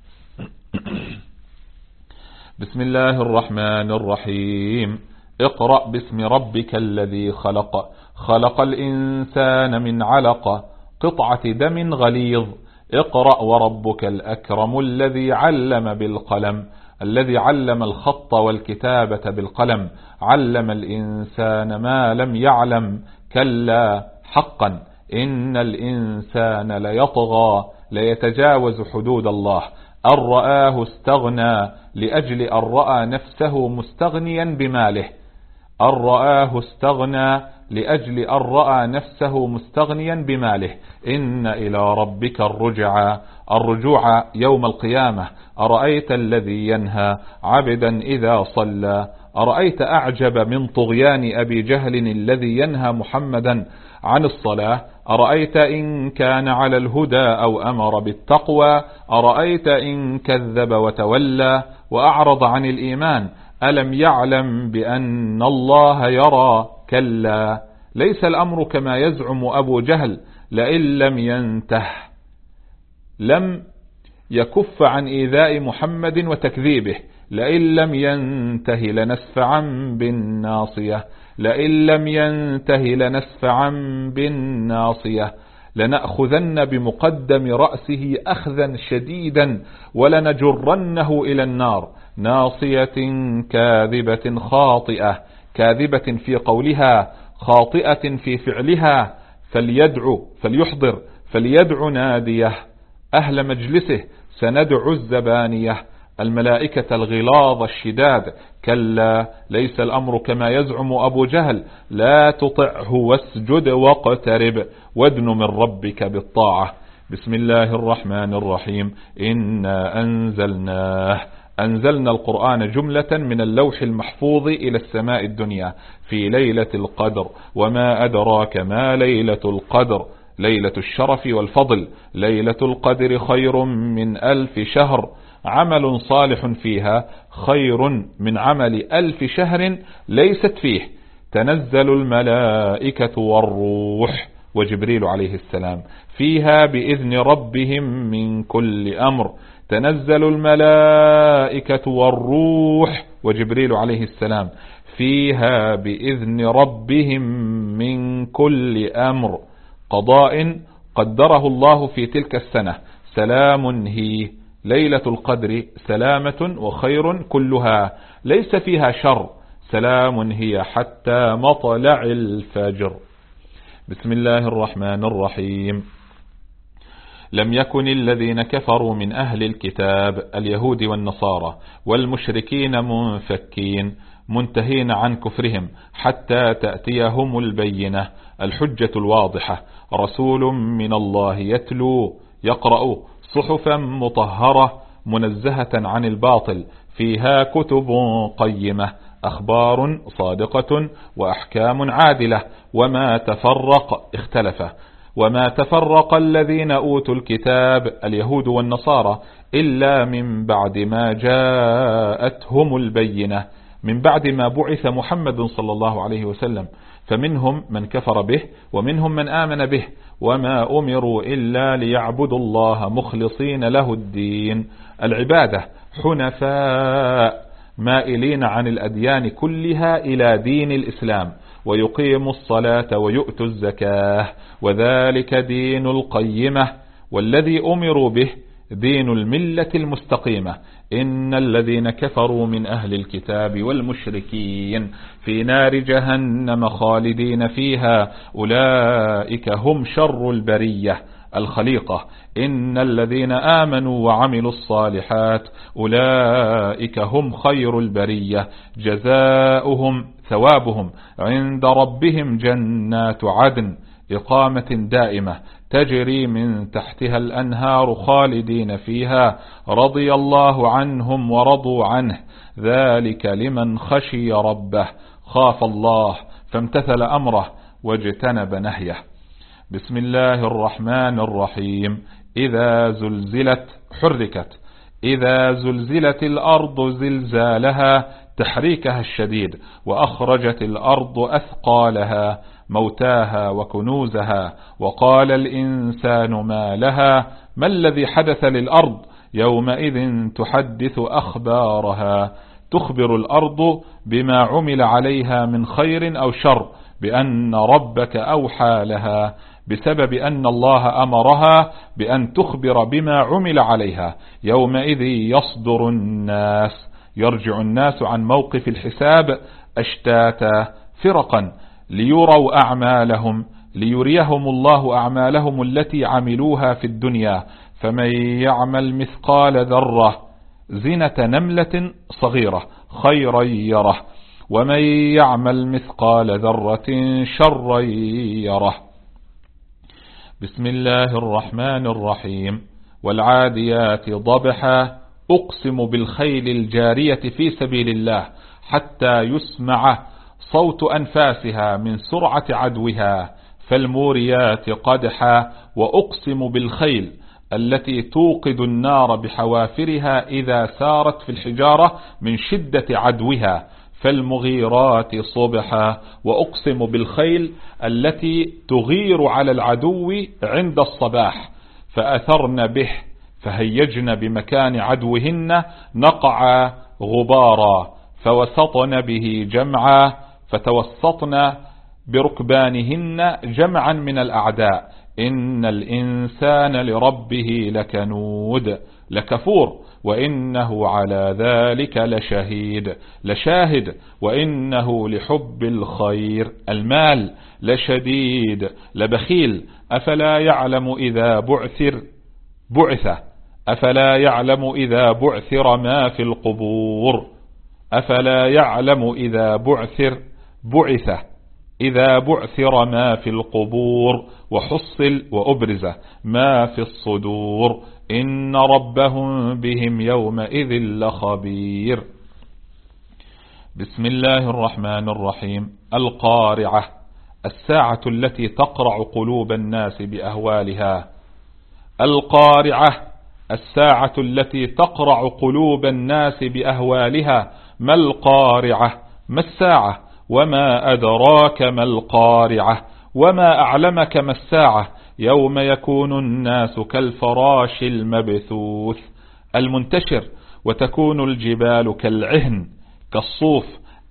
بسم الله الرحمن الرحيم. اقرأ باسم ربك الذي خلق، خلق الإنسان من علق، قطعة دم غليظ. اقرأ وربك الأكرم الذي علم بالقلم، الذي علم الخط والكتابة بالقلم، علم الإنسان ما لم يعلم، كلا حقا إن الإنسان ليطغى ليتجاوز حدود الله، أن رآه استغنى لأجل أن رأى نفسه مستغنيا بماله، أن رآه استغنى لأجل أن رأى نفسه مستغنيا بماله. إن إلى ربك الرجوع يوم القيامة. أرأيت الذي ينهى عبدا إذا صلى، أرأيت أعجب من طغيان أبي جهل الذي ينهى محمدا عن الصلاة، أرأيت إن كان على الهدى أو أمر بالتقوى، أرأيت إن كذب وتولى وأعرض عن الإيمان، ألم يعلم بأن الله يرى؟ كلا، ليس الأمر كما يزعم أبو جهل، لئن لم ينته لم يكف عن إيذاء محمد وتكذيبه، لئن لم ينته لنسفعا بالناصية، لئن لم ينته لنسفعا بالناصية، لنأخذن بمقدم رأسه أخذا شديدا ولنجرنه إلى النار. ناصية كاذبة خاطئة، كاذبة في قولها خاطئة في فعلها، فليحضر فليدع ناديه، أهل مجلسه سندع الزبانية، الملائكة الغلاظ الشداد. كلا، ليس الأمر كما يزعم أبو جهل، لا تطعه واسجد واقترب وادن من ربك بالطاعة. بسم الله الرحمن الرحيم. إنا أنزلنا القرآن جملة من اللوح المحفوظ إلى السماء الدنيا في ليلة القدر، وما أدراك ما ليلة القدر، ليلة الشرف والفضل. ليلة القدر خير من 1000 شهر، عمل صالح فيها خير من عمل 1000 شهر ليست فيه. تنزل الملائكة والروح وجبريل عليه السلام فيها بإذن ربهم من كل أمر. تنزل الملائكة والروح وجبريل عليه السلام فيها بإذن ربهم من كل أمر، قضاء قدره الله في تلك السنة. سلام هي، ليلة القدر سلامة وخير كلها، ليس فيها شر. سلام هي حتى مطلع الفجر. بسم الله الرحمن الرحيم. لم يكن الذين كفروا من أهل الكتاب اليهود والنصارى والمشركين منفكين منتهين عن كفرهم حتى تأتيهم البينة، الحجة الواضحة. رسول من الله يقرأ صحفا مطهرة منزهة عن الباطل، فيها كتب قيمة، أخبار صادقة وأحكام عادلة. وما تفرق الذين أوتوا الكتاب اليهود والنصارى إلا من بعد ما جاءتهم البينة، من بعد ما بعث محمد صلى الله عليه وسلم، فمنهم من كفر به ومنهم من آمن به، وما أمروا إلا ليعبدوا الله مخلصين له الدين، العبادة حنفاء مائلين عن الأديان كلها إلى دين الإسلام، ويقيموا الصلاة ويؤتوا الزكاة، وذلك دين القيمة. والذي أمروا به دين الملة المستقيمة. إن الذين كفروا من أهل الكتاب والمشركين في نار جهنم خالدين فيها، أولئك هم شر البرية الخليقة. إن الذين آمنوا وعملوا الصالحات أولئك هم خير البرية، جزاؤهم ثوابهم عند ربهم جنات عدن إقامة دائمة تجري من تحتها الأنهار خالدين فيها، رضي الله عنهم ورضوا عنه، ذلك لمن خشي ربه، خاف الله فامتثل أمره واجتنب نهيه. بسم الله الرحمن الرحيم. إذا زلزلت حركت، إذا زلزلت الأرض زلزالها تحريكها الشديد، وأخرجت الأرض أثقالها موتاها وكنوزها، وقال الإنسان ما لها، ما الذي حدث للأرض؟ يومئذ تحدث أخبارها، تخبر الأرض بما عمل عليها من خير أو شر، بأن ربك أوحى لها، بسبب أن الله أمرها بأن تخبر بما عمل عليها. يومئذ يصدر الناس، يرجع الناس عن موقف الحساب أشتاتا فرقا ليروا أعمالهم، ليريهم الله أعمالهم التي عملوها في الدنيا. فمن يعمل مثقال ذرة زنة نملة صغيرة خيرا يره، ومن يعمل مثقال ذرة شرا يره. بسم الله الرحمن الرحيم. والعاديات ضبحا، أقسم بالخيل الجارية في سبيل الله حتى يسمع صوت أنفاسها من سرعة عدوها، فالموريات قدحا، وأقسم بالخيل التي توقد النار بحوافرها إذا سارت في الحجارة من شدة عدوها، فالمغيرات صبحا، وأقسم بالخيل التي تغير على العدو عند الصباح، فأثرن به فهيجن بمكان عدوهن نقعا غبارا، فوسطن به جمعا، فتوسطن بركبانهن جمعا من الأعداء. إن الإنسان لربه لكنود لكفور، وإنه على ذلك لشاهد، وإنه لحب الخير المال لشديد لبخيل. أفلا يعلم إذا بعث أفلا يعلم إذا بعثر ما في القبور، أفلا يعلم إذا بعثر ما في القبور، وحصل وأبرز ما في الصدور، إن ربهم بهم يومئذ لخبير. بسم الله الرحمن الرحيم. القارعة، الساعة التي تقرع قلوب الناس بأهوالها. القارعة، الساعة التي تقرع قلوب الناس بأهوالها. ما القارعة؟ ما الساعة؟ وما أدراك ما القارعة؟ وما أعلمك ما الساعة؟ يوم يكون الناس كالفراش المبثوث المنتشر، وتكون الجبال كالعهن كالصوف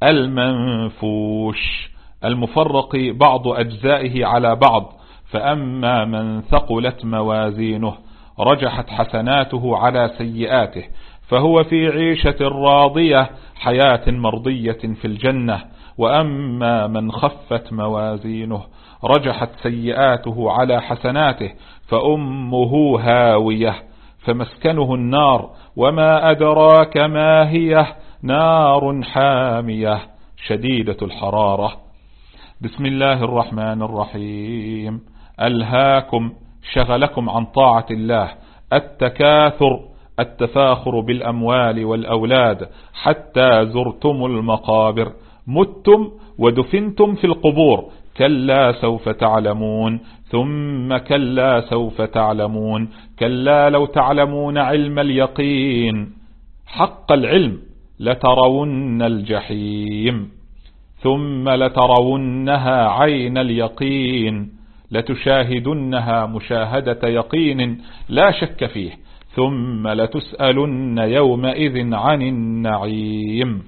المنفوش المفرق بعض أجزائه على بعض. فأما من ثقلت موازينه رجحت حسناته على سيئاته، فهو في عيشة راضية حياة مرضية في الجنة. وأما من خفت موازينه رجحت سيئاته على حسناته، فأمه هاوية فمسكنه النار. وما أدراك ما هي؟ نار حامية شديدة الحرارة. بسم الله الرحمن الرحيم. ألهاكم، شغلكم عن طاعة الله، التكاثر، التفاخر بالأموال والأولاد، حتى زرتم المقابر، متم ودفنتم في القبور. كلا سوف تعلمون، ثم كلا سوف تعلمون، كلا لو تعلمون علم اليقين حق العلم لترون الجحيم، ثم لترونها عين اليقين، لتشاهدنها مشاهدة يقين لا شك فيه، ثم لتسألن يومئذ عن النعيم.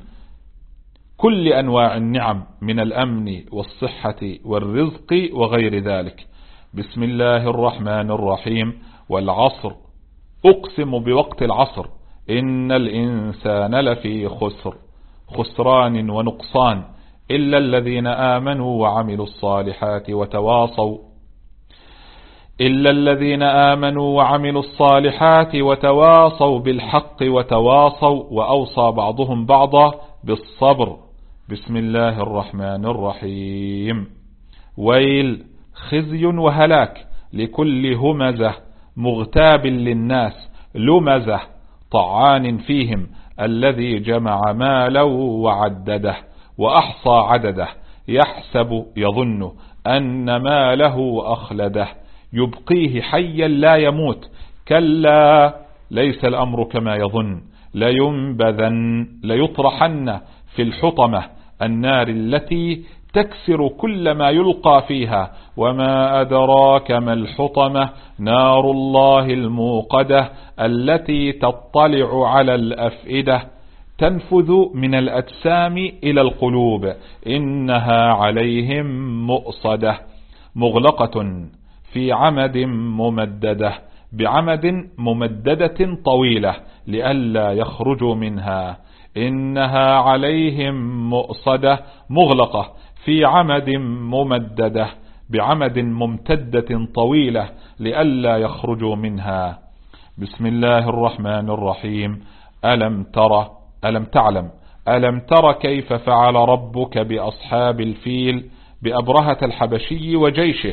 كل أنواع النعم من الأمن والصحة والرزق وغير ذلك. بسم الله الرحمن الرحيم. والعصر، أقسم بوقت العصر، إن الإنسان لفي خسران ونقصان، إلا الذين آمنوا وعملوا الصالحات وتواصوا بالحق وتواصوا وأوصى بعضهم بعضا بالصبر. بسم الله الرحمن الرحيم. ويل، خزي وهلاك لكل همزة مغتاب للناس، لمزة طعان فيهم، الذي جمع مالا وعدده وأحصى عدده، يحسب يظن أن ماله أخلده، يبقيه حيا لا يموت، كلا ليس الأمر كما يظن، ليطرحن في الحطمة، النار التي تكسر كل ما يلقى فيها. وما أدراك ما الحطمة؟ نار الله الموقدة، التي تطلع على الأفئدة، تنفذ من الأجسام إلى القلوب، إنها عليهم مؤصدة، مغلقة في عمد ممددة، بعمد ممددة طويلة لئلا يخرجوا منها. إنها عليهم مؤصدة، مغلقة في عمد ممددة، بعمد ممتدة طويلة لئلا يخرجوا منها. بسم الله الرحمن الرحيم. ألم تر كيف فعل ربك بأصحاب الفيل، بأبرهة الحبشي وجيشه.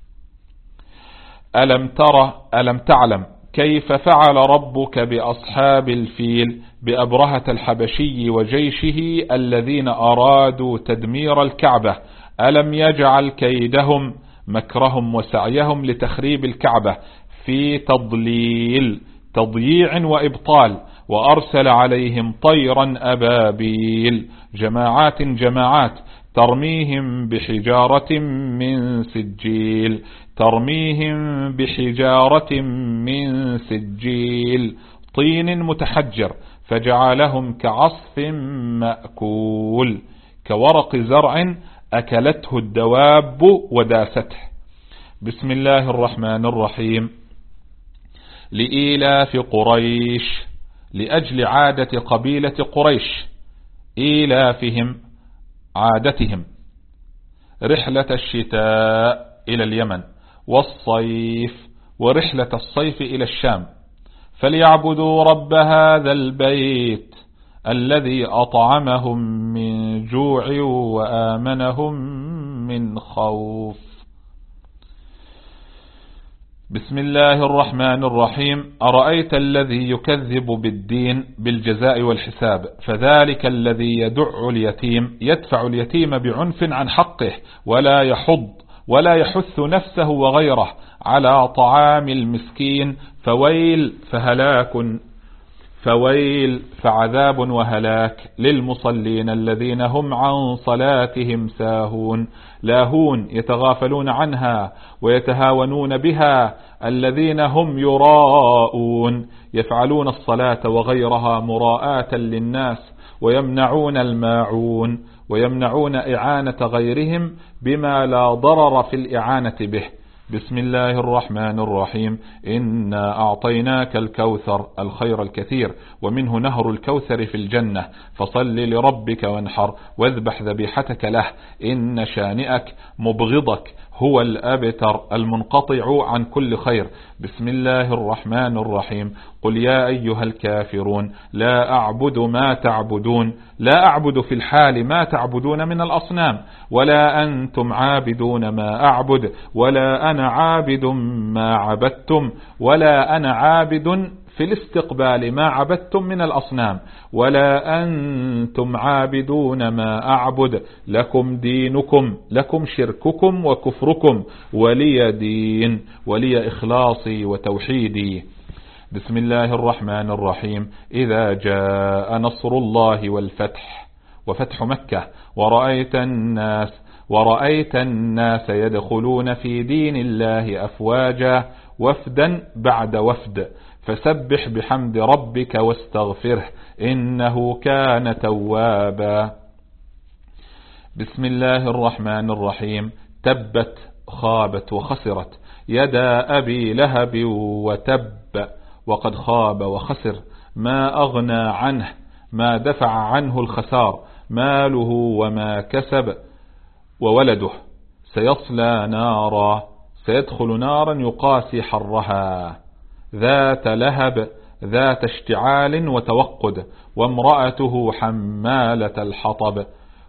ألم تعلم كيف فعل ربك بأصحاب الفيل، بأبرهة الحبشي وجيشه الذين أرادوا تدمير الكعبة. ألم يجعل كيدهم، مكرهم وسعيهم لتخريب الكعبة، في تضليل تضييع وإبطال. وأرسل عليهم طيرا أبابيل جماعات جماعات ترميهم بحجارة من سجيل ترميهم بحجارة من سجيل طين متحجر فجعلهم كعصف مأكول كورق زرع أكلته الدواب وداسته. بسم الله الرحمن الرحيم. لإيلاف قريش لأجل عادة قبيلة قريش إيلافهم عادتهم رحلة الشتاء إلى اليمن والصيف ورحلة الصيف إلى الشام فليعبدوا رب هذا البيت الذي أطعمهم من جوع وآمنهم من خوف. بسم الله الرحمن الرحيم. أرأيت الذي يكذب بالدين بالجزاء والحساب فذلك الذي يدع اليتيم يدفع اليتيم بعنف عن حقه ولا يحث نفسه وغيره على طعام المسكين فويل فعذاب وهلاك للمصلين الذين هم عن صلاتهم لاهون يتغافلون عنها ويتهاونون بها الذين هم يراءون يفعلون الصلاة وغيرها مراءة للناس ويمنعون الماعون ويمنعون إعانة غيرهم بما لا ضرر في الإعانة به. بسم الله الرحمن الرحيم. إنا أعطيناك الكوثر الخير الكثير ومنه نهر الكوثر في الجنة فصل لربك وانحر واذبح ذبيحتك له إن شانئك مبغضك هو الأبتر المنقطع عن كل خير. بسم الله الرحمن الرحيم. قل يا أيها الكافرون لا أعبد ما تعبدون لا أعبد في الحال ما تعبدون من الأصنام ولا أنتم عابدون ما أعبد ولا أنا عابد ما عبدتم ولا أنا عابد في الاستقبال ما عبدتم من الأصنام ولا أنتم عابدون ما أعبد لكم دينكم لكم شرككم وكفركم ولي دين ولي إخلاصي وتوحيدي. بسم الله الرحمن الرحيم. إذا جاء نصر الله والفتح وفتح مكة ورأيت الناس يدخلون في دين الله أفواجا وفدا بعد وفد فسبح بحمد ربك واستغفره إنه كان توابا. بسم الله الرحمن الرحيم. تبت خابت وخسرت يدا أبي لهب وتب وقد خاب وخسر ما أغنى عنه ما دفع عنه الخسار ماله وما كسب وولده سيصلى نارا سيدخل نارا يقاسي حرها ذات لهب ذات اشتعال وتوقد وامرأته حمالة الحطب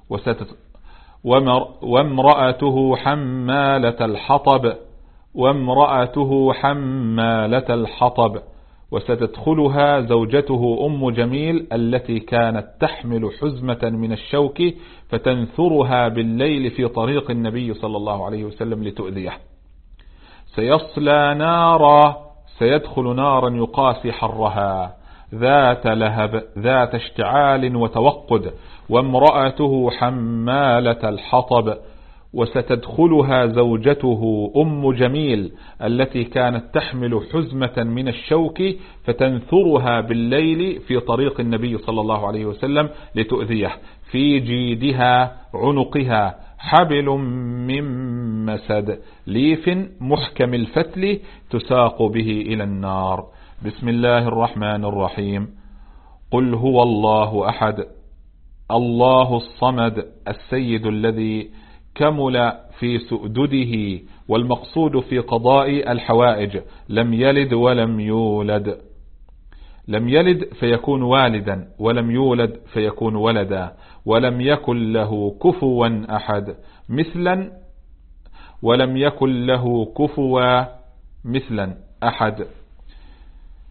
وامرأته حمالة الحطب وستدخلها زوجته أم جميل التي كانت تحمل حزمة من الشوك فتنثرها بالليل في طريق النبي صلى الله عليه وسلم لتؤذيه. سيصلى نارا سيدخل نارا يقاسي حرها ذات لهب ذات اشتعال وتوقد وامرأته حمالة الحطب وستدخلها زوجته أم جميل التي كانت تحمل حزمة من الشوك فتنثرها بالليل في طريق النبي صلى الله عليه وسلم لتؤذيه. في جيدها عنقها حبل من مسد ليف محكم الفتل تساق به إلى النار. بسم الله الرحمن الرحيم. قل هو الله أحد الله الصمد السيد الذي كمل في سؤدده والمقصود في قضاء الحوائج لم يلد ولم يولد. لم يلد فيكون والدا ولم يولد فيكون ولدا ولم يكن له كفوا أحد مثلا ولم يكن له كفوا مثلا أحد.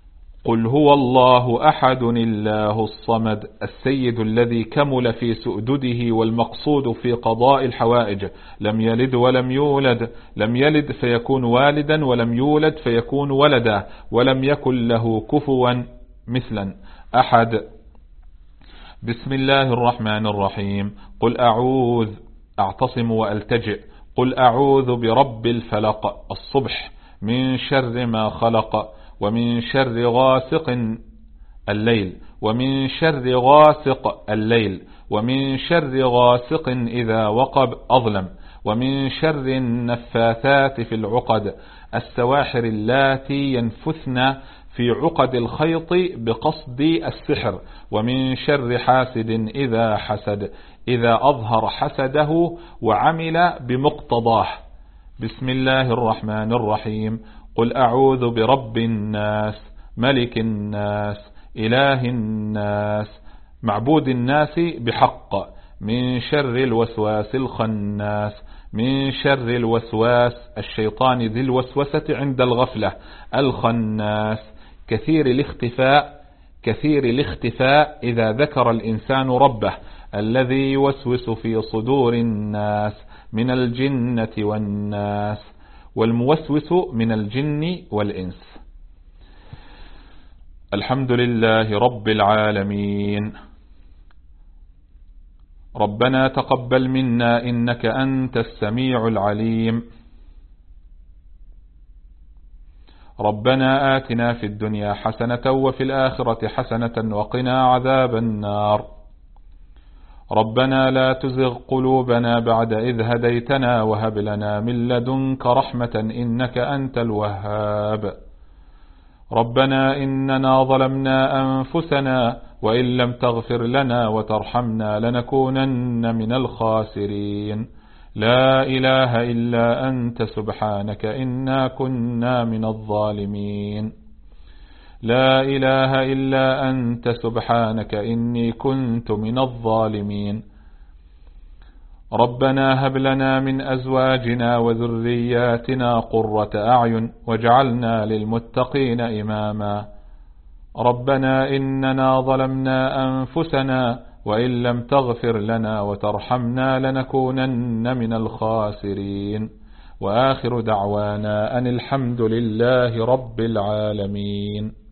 قل هو الله أحد الله الصمد السيد الذي كمل في سؤدده والمقصود في قضاء الحوائج، لم يلد ولم يولد، لم يلد فيكون والدا ولم يولد فيكون ولدا، ولم يكن له كفوا مثلا أحد. بسم الله الرحمن الرحيم. قل أعتصم وألتجئ. قل أعوذ برب الفلق الصبح من شر ما خلق، ومن شر غاسق الليل، ومن شر غاسق الليل، ومن شر غاسق إذا وقب أظلم، ومن شر النفاثات في العقد السواحر اللاتي ينفثن في عقد الخيط بقصد السحر، ومن شر حاسد إذا حسد، إذا أظهر حسده وعمل بمقتضاه. بسم الله الرحمن الرحيم. قل أعوذ برب الناس ملك الناس إله الناس معبود الناس بحق، من شر الوسواس الخناس، من شر الوسواس الشيطان ذي الوسوسة عند الغفلة الخناس كثير الاختفاء إذا ذكر الإنسان ربه، الذي يوسوس في صدور الناس من الجنة والناس، والموسوس من الجن والإنس. الحمد لله رب العالمين. ربنا تقبل منا إنك أنت السميع العليم. ربنا آتنا في الدنيا حسنة وفي الآخرة حسنة وقنا عذاب النار. ربنا لا تزغ قلوبنا بعد إذ هديتنا وهب لنا من لدنك رحمة إنك أنت الوهاب. ربنا إننا ظلمنا أنفسنا وإن لم تغفر لنا وترحمنا لنكونن من الخاسرين. لا إله إلا أنت سبحانك إنا كنا من الظالمين. لا إله إلا أنت سبحانك إني كنت من الظالمين. ربنا هب لنا من أزواجنا وذرياتنا قرة أعين واجعلنا للمتقين إماما. ربنا إننا ظلمنا أنفسنا وإن لم تغفر لنا وترحمنا لنكونن من الخاسرين. وآخر دعوانا أن الحمد لله رب العالمين.